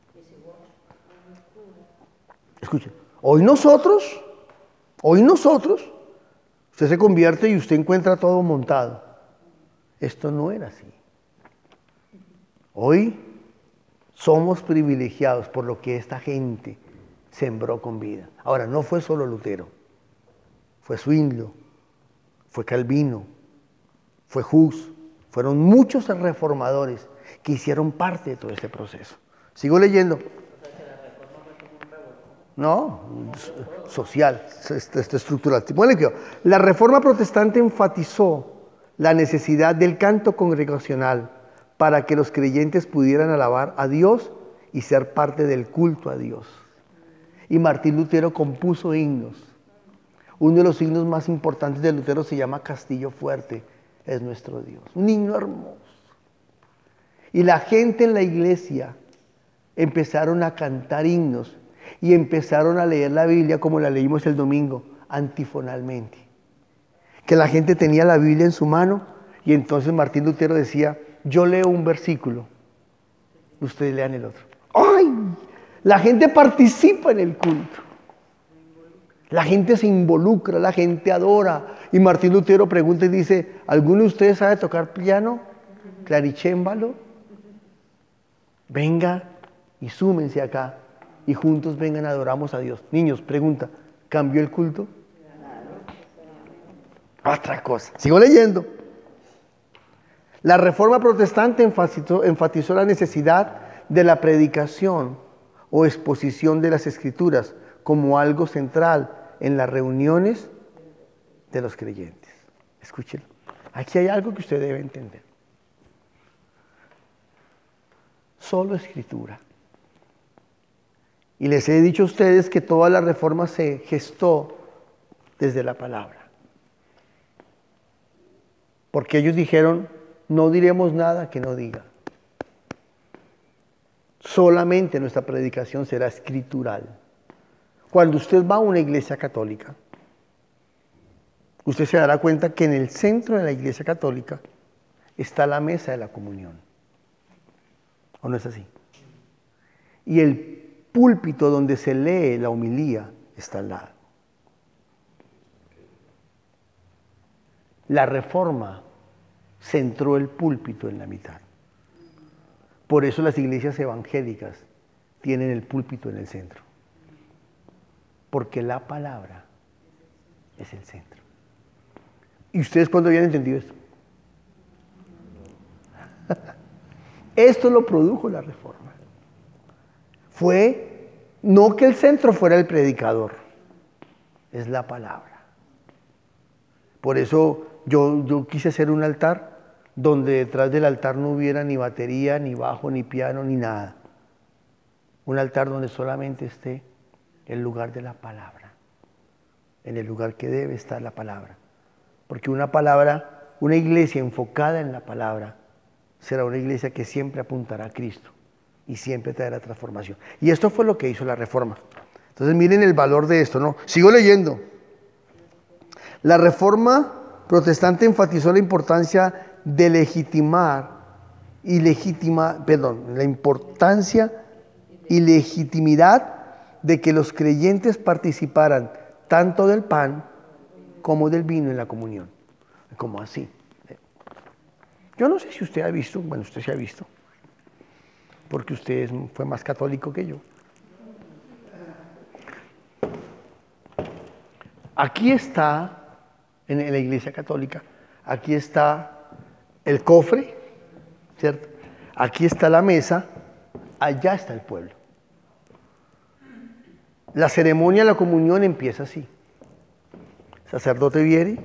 Escuchen, hoy nosotros, hoy nosotros, usted se convierte y usted encuentra todo montado. Esto no era así. Hoy somos privilegiados por lo que esta gente sembró con vida. Ahora, no fue solo Lutero, fue Zwinglio, fue Calvino, fue Hus, fueron muchos reformadores que hicieron parte de todo este proceso. Sigo leyendo. No, social, estructural. Bueno, la Reforma Protestante enfatizó la necesidad del canto congregacional para que los creyentes pudieran alabar a Dios y ser parte del culto a Dios. Y Martín Lutero compuso himnos. Uno de los himnos más importantes de Lutero se llama Castillo Fuerte, es nuestro Dios. Un himno hermoso. Y la gente en la iglesia empezaron a cantar himnos y empezaron a leer la Biblia como la leímos el domingo, antifonalmente. Que la gente tenía la Biblia en su mano y entonces Martín Lutero decía, yo leo un versículo, ustedes lean el otro. ¡Ay! La gente participa en el culto. La gente se involucra, la gente adora. Y Martín Lutero pregunta y dice, ¿alguno de ustedes sabe tocar piano? ¿Clarichembalo? Venga y súmense acá y juntos vengan, adoramos a Dios. Niños, pregunta, ¿cambió el culto? Otra cosa. Sigo leyendo. La Reforma Protestante enfatizó, enfatizó la necesidad de la predicación o exposición de las Escrituras como algo central en las reuniones de los creyentes. Escúchenlo. Aquí hay algo que usted debe entender. Solo Escritura. Y les he dicho a ustedes que toda la Reforma se gestó desde la palabra. Porque ellos dijeron, no diremos nada que no diga. Solamente nuestra predicación será escritural. Cuando usted va a una iglesia católica, usted se dará cuenta que en el centro de la iglesia católica está la mesa de la comunión. ¿O no es así? Y el púlpito donde se lee la homilía está al lado. La Reforma centró el púlpito en la mitad. Por eso las iglesias evangélicas tienen el púlpito en el centro. Porque la palabra es el centro. ¿Y ustedes cuándo habían entendido esto? Esto lo produjo la Reforma. Fue no que el centro fuera el predicador, es la palabra. Por eso yo, yo quise hacer un altar donde detrás del altar no hubiera ni batería, ni bajo, ni piano, ni nada. Un altar donde solamente esté el lugar de la palabra, en el lugar que debe estar la palabra. Porque una palabra, una iglesia enfocada en la palabra, será una iglesia que siempre apuntará a Cristo y siempre traerá transformación. Y esto fue lo que hizo la Reforma. Entonces miren el valor de esto, ¿no? Sigo leyendo. La Reforma Protestante enfatizó la importancia de legitimar y legitima, perdón, la importancia y legitimidad de que los creyentes participaran tanto del pan como del vino en la comunión. Como así. Yo no sé si usted ha visto, bueno, usted se ha visto, porque usted fue más católico que yo. Aquí está, en la iglesia católica, aquí está el cofre, ¿cierto? Aquí está la mesa, allá está el pueblo. La ceremonia de la comunión empieza así. El sacerdote viene,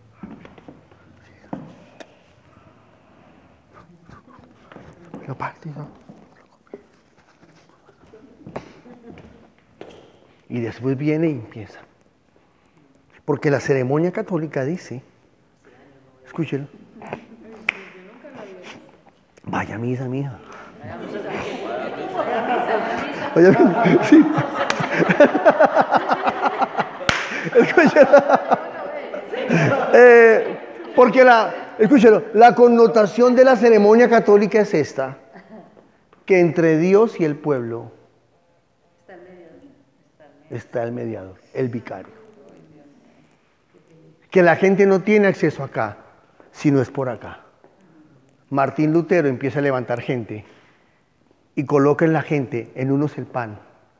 lo parte, ¿no? Y después viene y empieza. Porque la ceremonia católica dice, escúchelo, vaya a misa, mija. Vaya a misa, sí. Escúchelo. Eh, porque la, escúchelo, la connotación de la ceremonia católica es esta, que entre Dios y el pueblo está el mediador, el vicario. Que la gente no tiene acceso acá, sino es por acá. Martín Lutero empieza a levantar gente y coloca en la gente, en unos el pan,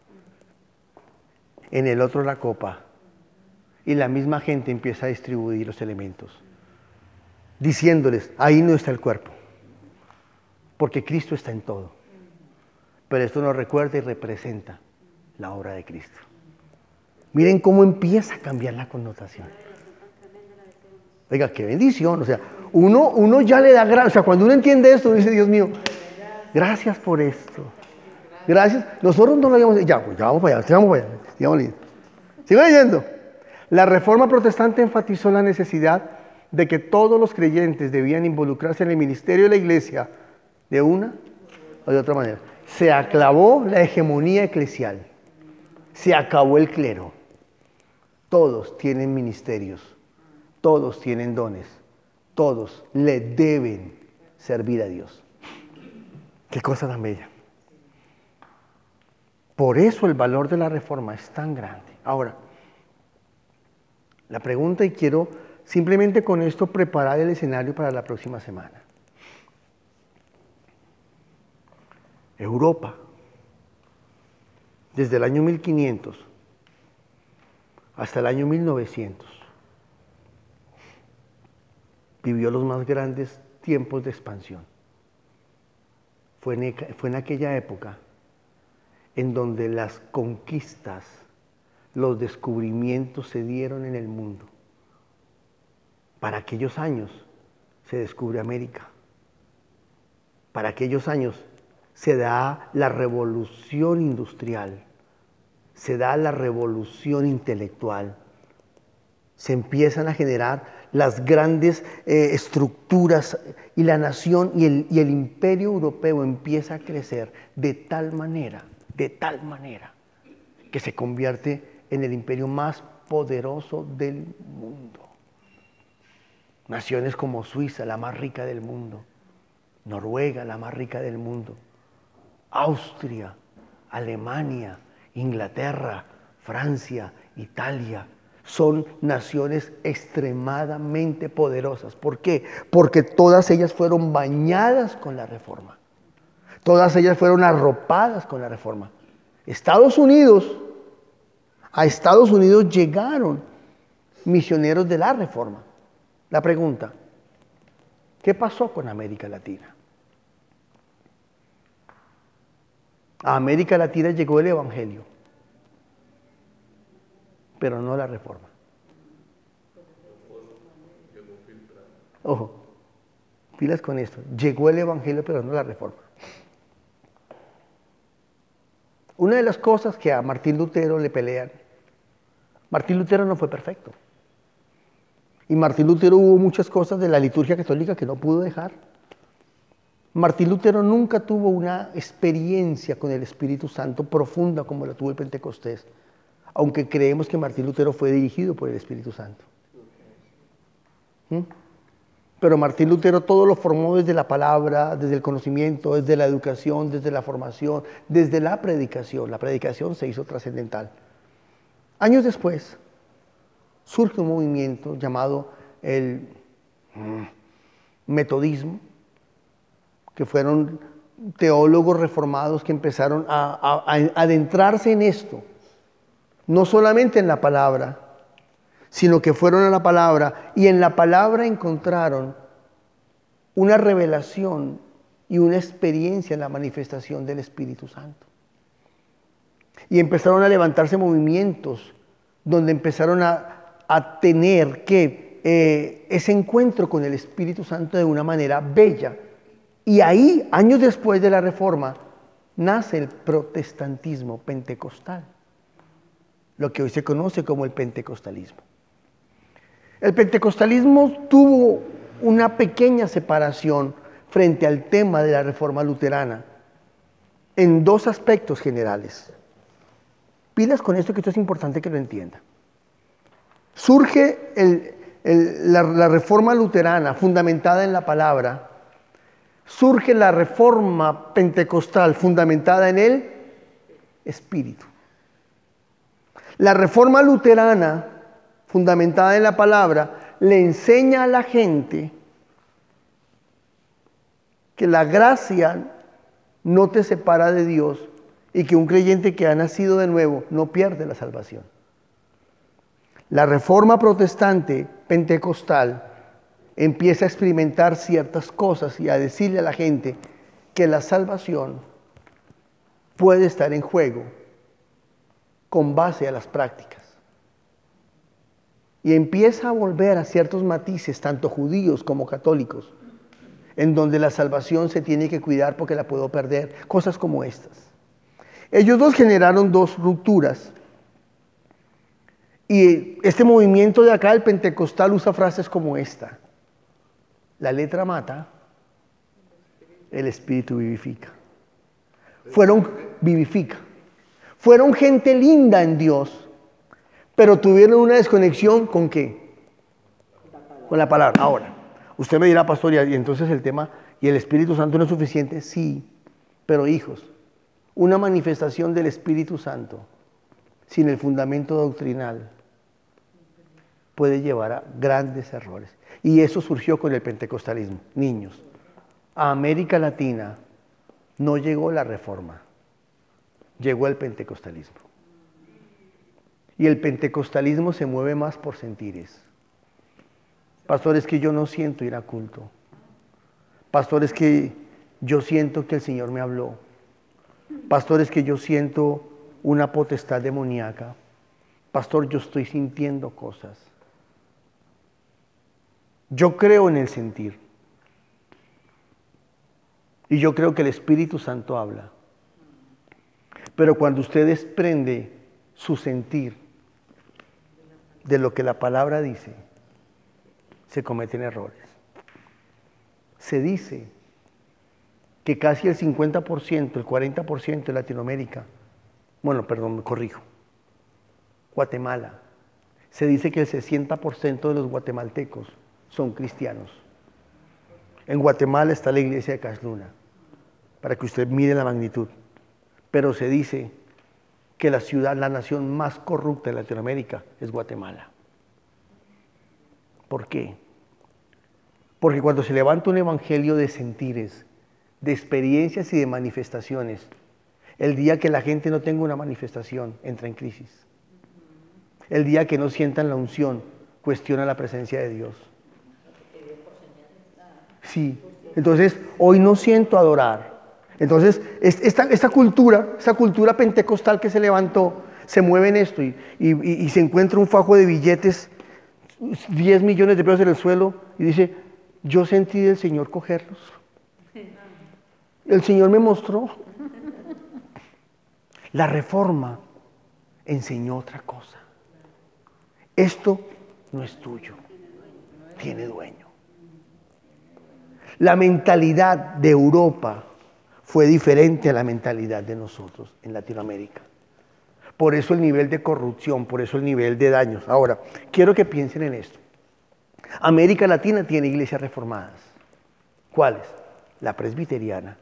en el otro la copa, y la misma gente empieza a distribuir los elementos, diciéndoles, ahí no está el cuerpo, porque Cristo está en todo. Pero esto nos recuerda y representa la obra de Cristo. Miren cómo empieza a cambiar la connotación. Oiga, qué bendición. O sea, uno, uno ya le da gracias. O sea, cuando uno entiende esto, uno dice, Dios mío, gracias por esto. Gracias. Nosotros no lo habíamos... Ya, pues ya vamos para allá, sigamos para allá. Sigamos leyendo. Sigo leyendo. La Reforma Protestante enfatizó la necesidad de que todos los creyentes debían involucrarse en el ministerio de la iglesia de una o de otra manera. Se acabó la hegemonía eclesial. Se acabó el clero. Todos tienen ministerios. Todos tienen dones. Todos le deben servir a Dios. Qué cosa tan bella. Por eso el valor de la Reforma es tan grande. Ahora, la pregunta, y quiero simplemente con esto preparar el escenario para la próxima semana. Europa, desde el año mil quinientos hasta el año mil novecientos, vivió los más grandes tiempos de expansión. Fue en, fue en aquella época en donde las conquistas, los descubrimientos se dieron en el mundo. Para aquellos años se descubre América. Para aquellos años se da la revolución industrial, se da la revolución intelectual, se empiezan a generar las grandes eh, estructuras y la nación y el, y el imperio europeo empieza a crecer de tal manera, de tal manera, que se convierte en el imperio más poderoso del mundo. Naciones como Suiza, la más rica del mundo, Noruega, la más rica del mundo, Austria, Alemania, Inglaterra, Francia, Italia, son naciones extremadamente poderosas. ¿Por qué? Porque todas ellas fueron bañadas con la Reforma. Todas ellas fueron arropadas con la Reforma. Estados Unidos, a Estados Unidos llegaron misioneros de la Reforma. La pregunta, ¿qué pasó con América Latina? A América Latina llegó el Evangelio, pero no la Reforma. Ojo, pilas con esto. Llegó el Evangelio, pero no la Reforma. Una de las cosas que a Martín Lutero le pelean, Martín Lutero no fue perfecto. Y Martín Lutero hubo muchas cosas de la liturgia católica que no pudo dejar. Martín Lutero nunca tuvo una experiencia con el Espíritu Santo profunda como la tuvo el Pentecostés, aunque creemos que Martín Lutero fue dirigido por el Espíritu Santo. ¿Mm? Pero Martín Lutero todo lo formó desde la palabra, desde el conocimiento, desde la educación, desde la formación, desde la predicación. La predicación se hizo trascendental. Años después, surge un movimiento llamado el metodismo, que fueron teólogos reformados que empezaron a, a, a adentrarse en esto, no solamente en la palabra, sino que fueron a la palabra y en la palabra encontraron una revelación y una experiencia en la manifestación del Espíritu Santo. Y empezaron a levantarse movimientos donde empezaron a, a tener que eh, ese encuentro con el Espíritu Santo de una manera bella. Y ahí, años después de la Reforma, nace el protestantismo pentecostal, lo que hoy se conoce como el pentecostalismo. El pentecostalismo tuvo una pequeña separación frente al tema de la Reforma luterana en dos aspectos generales. Pilas con esto, que esto es importante que lo entienda. Surge el, el, la, la Reforma luterana fundamentada en la palabra. Surge la Reforma pentecostal fundamentada en el Espíritu. La Reforma luterana fundamentada en la palabra le enseña a la gente que la gracia no te separa de Dios y que un creyente que ha nacido de nuevo no pierde la salvación. La Reforma protestante pentecostal empieza a experimentar ciertas cosas y a decirle a la gente que la salvación puede estar en juego con base a las prácticas. Y empieza a volver a ciertos matices, tanto judíos como católicos, en donde la salvación se tiene que cuidar porque la puedo perder, cosas como estas. Ellos dos generaron dos rupturas. Y este movimiento de acá, el pentecostal, usa frases como esta. La letra mata, el espíritu vivifica. Fueron, vivifica. Fueron gente linda en Dios, pero tuvieron una desconexión ¿con qué? Con la palabra. Ahora, usted me dirá, pastor, y entonces el tema, ¿y el Espíritu Santo no es suficiente? Sí, pero hijos, una manifestación del Espíritu Santo sin el fundamento doctrinal puede llevar a grandes errores. Y eso surgió con el pentecostalismo. Niños, a América Latina no llegó la reforma, llegó el pentecostalismo. Y el pentecostalismo se mueve más por sentires. Pastor, es que yo no siento ir a culto. Pastor, es que yo siento que el Señor me habló. Pastor, es que yo siento una potestad demoníaca. Pastor, yo estoy sintiendo cosas. Yo creo en el sentir. Y yo creo que el Espíritu Santo habla. Pero cuando usted desprende su sentir de lo que la palabra dice, se cometen errores. Se dice que casi el cincuenta por ciento, el cuarenta por ciento de Latinoamérica, bueno, perdón, me corrijo, Guatemala, se dice que el sesenta por ciento de los guatemaltecos son cristianos. En Guatemala está la iglesia de Casluna, para que usted mire la magnitud. Pero se dice que la ciudad, la nación más corrupta de Latinoamérica es Guatemala. ¿Por qué? Porque cuando se levanta un evangelio de sentires, de experiencias y de manifestaciones, el día que la gente no tenga una manifestación, entra en crisis. El día que no sientan la unción, cuestiona la presencia de Dios. Sí, entonces hoy no siento adorar. Entonces, esta, esta cultura, esta cultura pentecostal que se levantó, se mueve en esto y, y, y se encuentra un fajo de billetes, diez millones de pesos en el suelo, y dice, yo sentí del Señor cogerlos. El Señor me mostró. La reforma enseñó otra cosa. Esto no es tuyo, tiene dueño. La mentalidad de Europa fue diferente a la mentalidad de nosotros en Latinoamérica. Por eso el nivel de corrupción, por eso el nivel de daños. Ahora, quiero que piensen en esto. América Latina tiene iglesias reformadas. ¿Cuáles? La presbiteriana,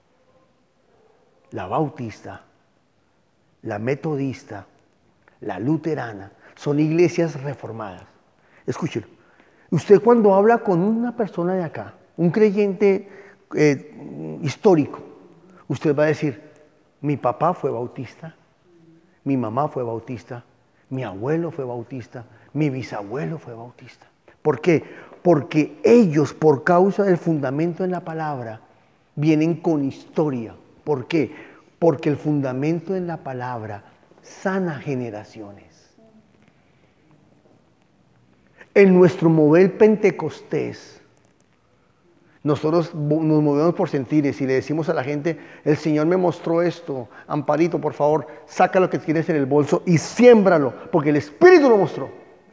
la bautista, la metodista, la luterana. Son iglesias reformadas. Escúchelo. Usted cuando habla con una persona de acá, un creyente eh, histórico, usted va a decir, mi papá fue bautista, mi mamá fue bautista, mi abuelo fue bautista, mi bisabuelo fue bautista. ¿Por qué? Porque ellos, por causa del fundamento en la palabra, vienen con historia. ¿Por qué? Porque el fundamento en la palabra sana generaciones. En nuestro mover pentecostés, nosotros nos movemos por sentires y le decimos a la gente, el Señor me mostró esto, Amparito, por favor, saca lo que tienes en el bolso y siémbralo, porque el Espíritu lo mostró.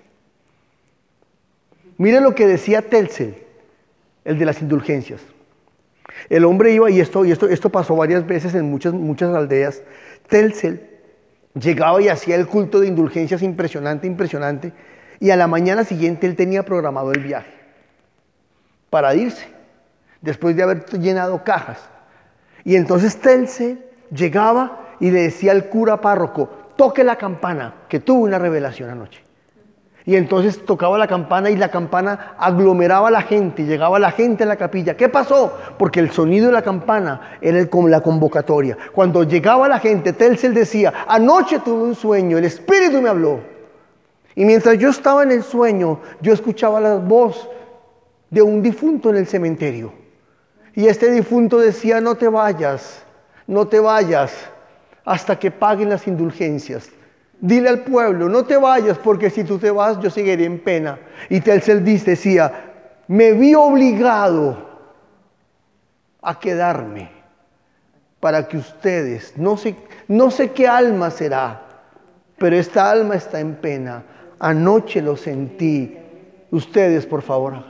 Mire lo que decía Telcel, el de las indulgencias. El hombre iba, y esto, y esto, esto pasó varias veces en muchas, muchas aldeas, Telcel llegaba y hacía el culto de indulgencias impresionante, impresionante, y a la mañana siguiente él tenía programado el viaje para irse, después de haber llenado cajas. Y entonces Telcel llegaba y le decía al cura párroco, toque la campana, que tuvo una revelación anoche. Y entonces tocaba la campana y la campana aglomeraba a la gente, y llegaba la gente a la capilla. ¿Qué pasó? Porque el sonido de la campana era el, como la convocatoria. Cuando llegaba la gente, Telcel decía, anoche tuve un sueño, el Espíritu me habló. Y mientras yo estaba en el sueño, yo escuchaba la voz de un difunto en el cementerio. Y este difunto decía, no te vayas, no te vayas, hasta que paguen las indulgencias. Dile al pueblo, no te vayas, porque si tú te vas, yo seguiré en pena. Y Telcel decía, me vi obligado a quedarme para que ustedes, no sé, no sé qué alma será, pero esta alma está en pena. Anoche lo sentí. Ustedes, por favor.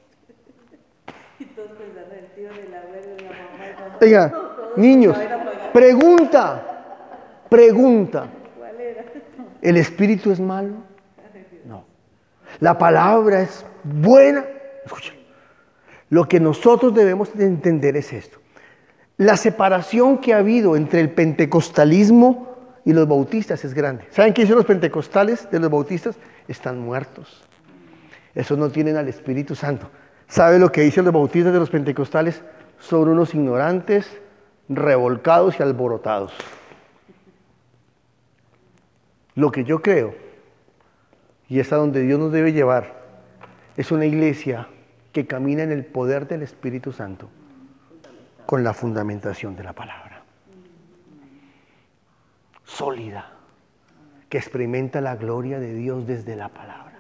Oiga, niños, pregunta, pregunta. ¿El espíritu es malo? No. La palabra es buena. Escuchen. Lo que nosotros debemos de entender es esto. La separación que ha habido entre el pentecostalismo y los bautistas es grande. ¿Saben qué dicen los pentecostales de los bautistas? Están muertos. Esos no tienen al Espíritu Santo. ¿Sabe lo que dicen los bautistas de los pentecostales? Son unos ignorantes, revolcados y alborotados. Lo que yo creo, y es a donde Dios nos debe llevar, es una iglesia que camina en el poder del Espíritu Santo con la fundamentación de la palabra. Sólida, que experimenta la gloria de Dios desde la palabra.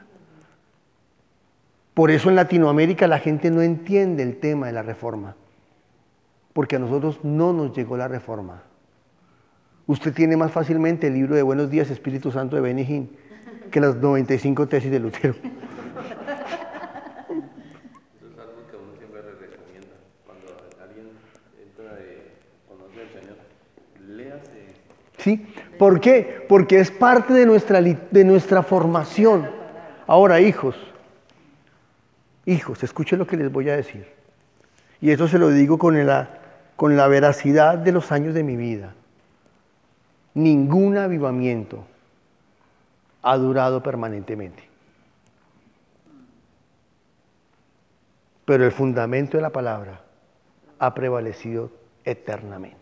Por eso en Latinoamérica la gente no entiende el tema de la reforma, porque a nosotros no nos llegó la reforma. Usted tiene más fácilmente el libro de Buenos Días, Espíritu Santo de Benny Hinn que las noventa y cinco tesis de Lutero. Eso es algo que uno siempre le recomienda. Cuando alguien entra de conocer al Señor, léase. ¿Sí? ¿Por qué? Porque es parte de nuestra, de nuestra formación. Ahora, hijos, hijos, escuchen lo que les voy a decir. Y eso se lo digo con la, con la veracidad de los años de mi vida. Ningún avivamiento ha durado permanentemente. Pero el fundamento de la palabra ha prevalecido eternamente.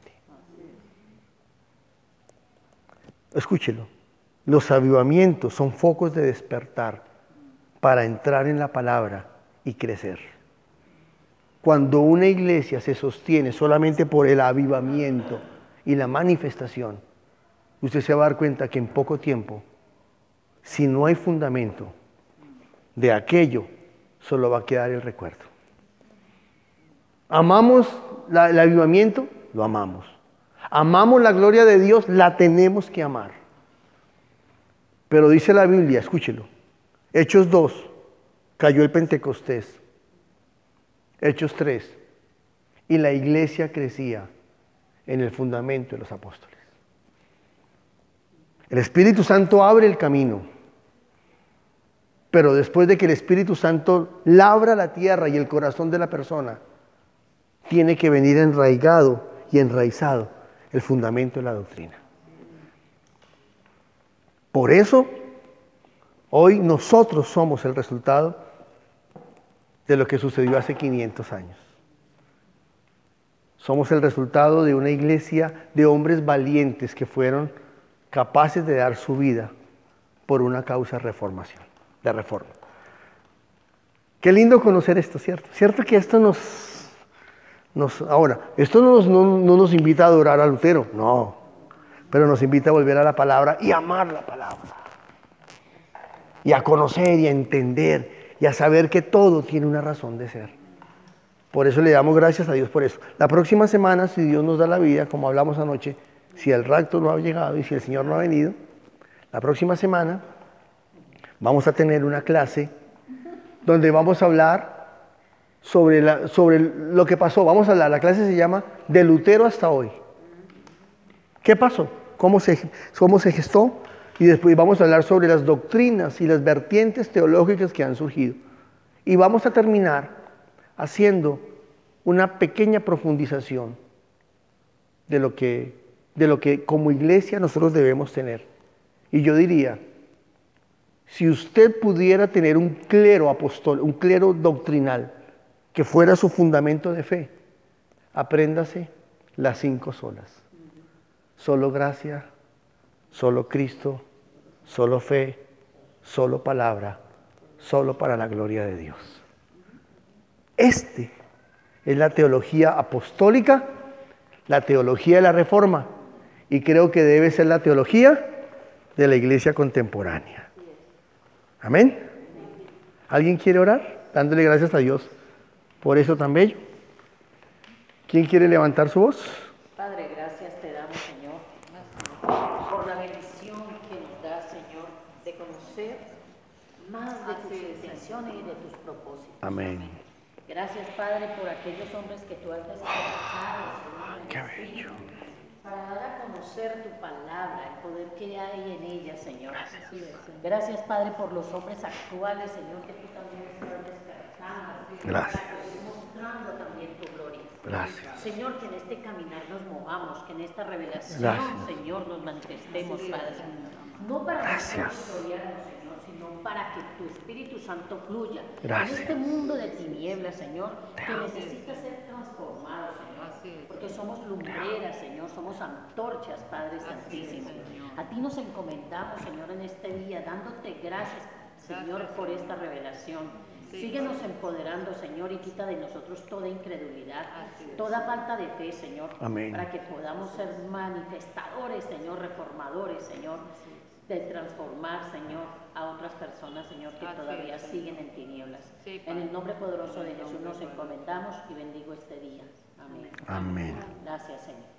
Escúchelo. Los avivamientos son focos de despertar para entrar en la palabra y crecer. Cuando una iglesia se sostiene solamente por el avivamiento y la manifestación, usted se va a dar cuenta que en poco tiempo, si no hay fundamento de aquello, solo va a quedar el recuerdo. ¿Amamos la, el avivamiento? Lo amamos. ¿Amamos la gloria de Dios? La tenemos que amar. Pero dice la Biblia, escúchelo, Hechos dos, cayó el Pentecostés. Hechos tres, y la iglesia crecía en el fundamento de los apóstoles. El Espíritu Santo abre el camino, pero después de que el Espíritu Santo labra la tierra y el corazón de la persona, tiene que venir enraigado y enraizado el fundamento de la doctrina. Por eso, hoy nosotros somos el resultado de lo que sucedió hace quinientos años. Somos el resultado de una iglesia de hombres valientes que fueron capaces de dar su vida por una causa de reformación, de reforma. Qué lindo conocer esto, ¿cierto? Cierto que esto nos... nos ahora, esto no nos, no, no nos invita a adorar a Lutero, no, pero nos invita a volver a la palabra y amar la palabra. Y a conocer y a entender y a saber que todo tiene una razón de ser. Por eso le damos gracias a Dios por eso. La próxima semana, si Dios nos da la vida, como hablamos anoche, si el rapto no ha llegado y si el Señor no ha venido, la próxima semana vamos a tener una clase donde vamos a hablar sobre, la, sobre lo que pasó. Vamos a hablar, la clase se llama De Lutero hasta hoy. ¿Qué pasó? ¿Cómo se, cómo se gestó? Y después vamos a hablar sobre las doctrinas y las vertientes teológicas que han surgido. Y vamos a terminar haciendo una pequeña profundización de lo que, de lo que como iglesia nosotros debemos tener. Y yo diría, si usted pudiera tener un clero apostol, un clero doctrinal, que fuera su fundamento de fe, apréndase las cinco solas. Solo gracia, solo Cristo, solo fe, solo palabra, solo para la gloria de Dios. Este es la teología apostólica, la teología de la Reforma, y creo que debe ser la teología de la iglesia contemporánea. Amén. ¿Alguien quiere orar? Dándole gracias a Dios por eso tan bello. ¿Quién quiere levantar su voz? Padre, gracias te damos, Señor, por la bendición que nos da, Señor, de conocer más de tus intenciones y de tus propósitos. Amén. Gracias, Padre, por aquellos hombres que tú has despertado, Señor, Qué bello. para dar a conocer tu palabra, el poder que hay en ella, Señor. Gracias. Gracias, Padre, por los hombres actuales, Señor, que tú también estás despertando. Gracias. Mostrando también tu gloria. Gracias. Señor, que en este caminar nos movamos, que en esta revelación, Gracias. Señor, nos manifestemos, Padre. No para Gracias. nosotros gloriarnos, Señor, sino para que tu Espíritu Santo fluya Gracias. en este mundo de tinieblas, Señor, que necesita ser transformado, Señor. Así es. porque somos lumbreras, Señor, somos antorchas, Padre Santísimo. A ti nos encomendamos, Señor, en este día, dándote gracias, Señor, Gracias, por esta revelación. Sí, Síguenos Padre. empoderando, Señor, y quita de nosotros toda incredulidad, Así es. toda falta de fe, Señor, Amén. para que podamos ser manifestadores, Señor, reformadores, Señor, Así es. de transformar, Señor, a otras personas, Señor, que Así todavía es, Señor. siguen en tinieblas. Sí, En Padre. el nombre poderoso En de el Jesús nombre nos poderoso. encomendamos y bendigo este día. Amén. Amén. Gracias, Señor.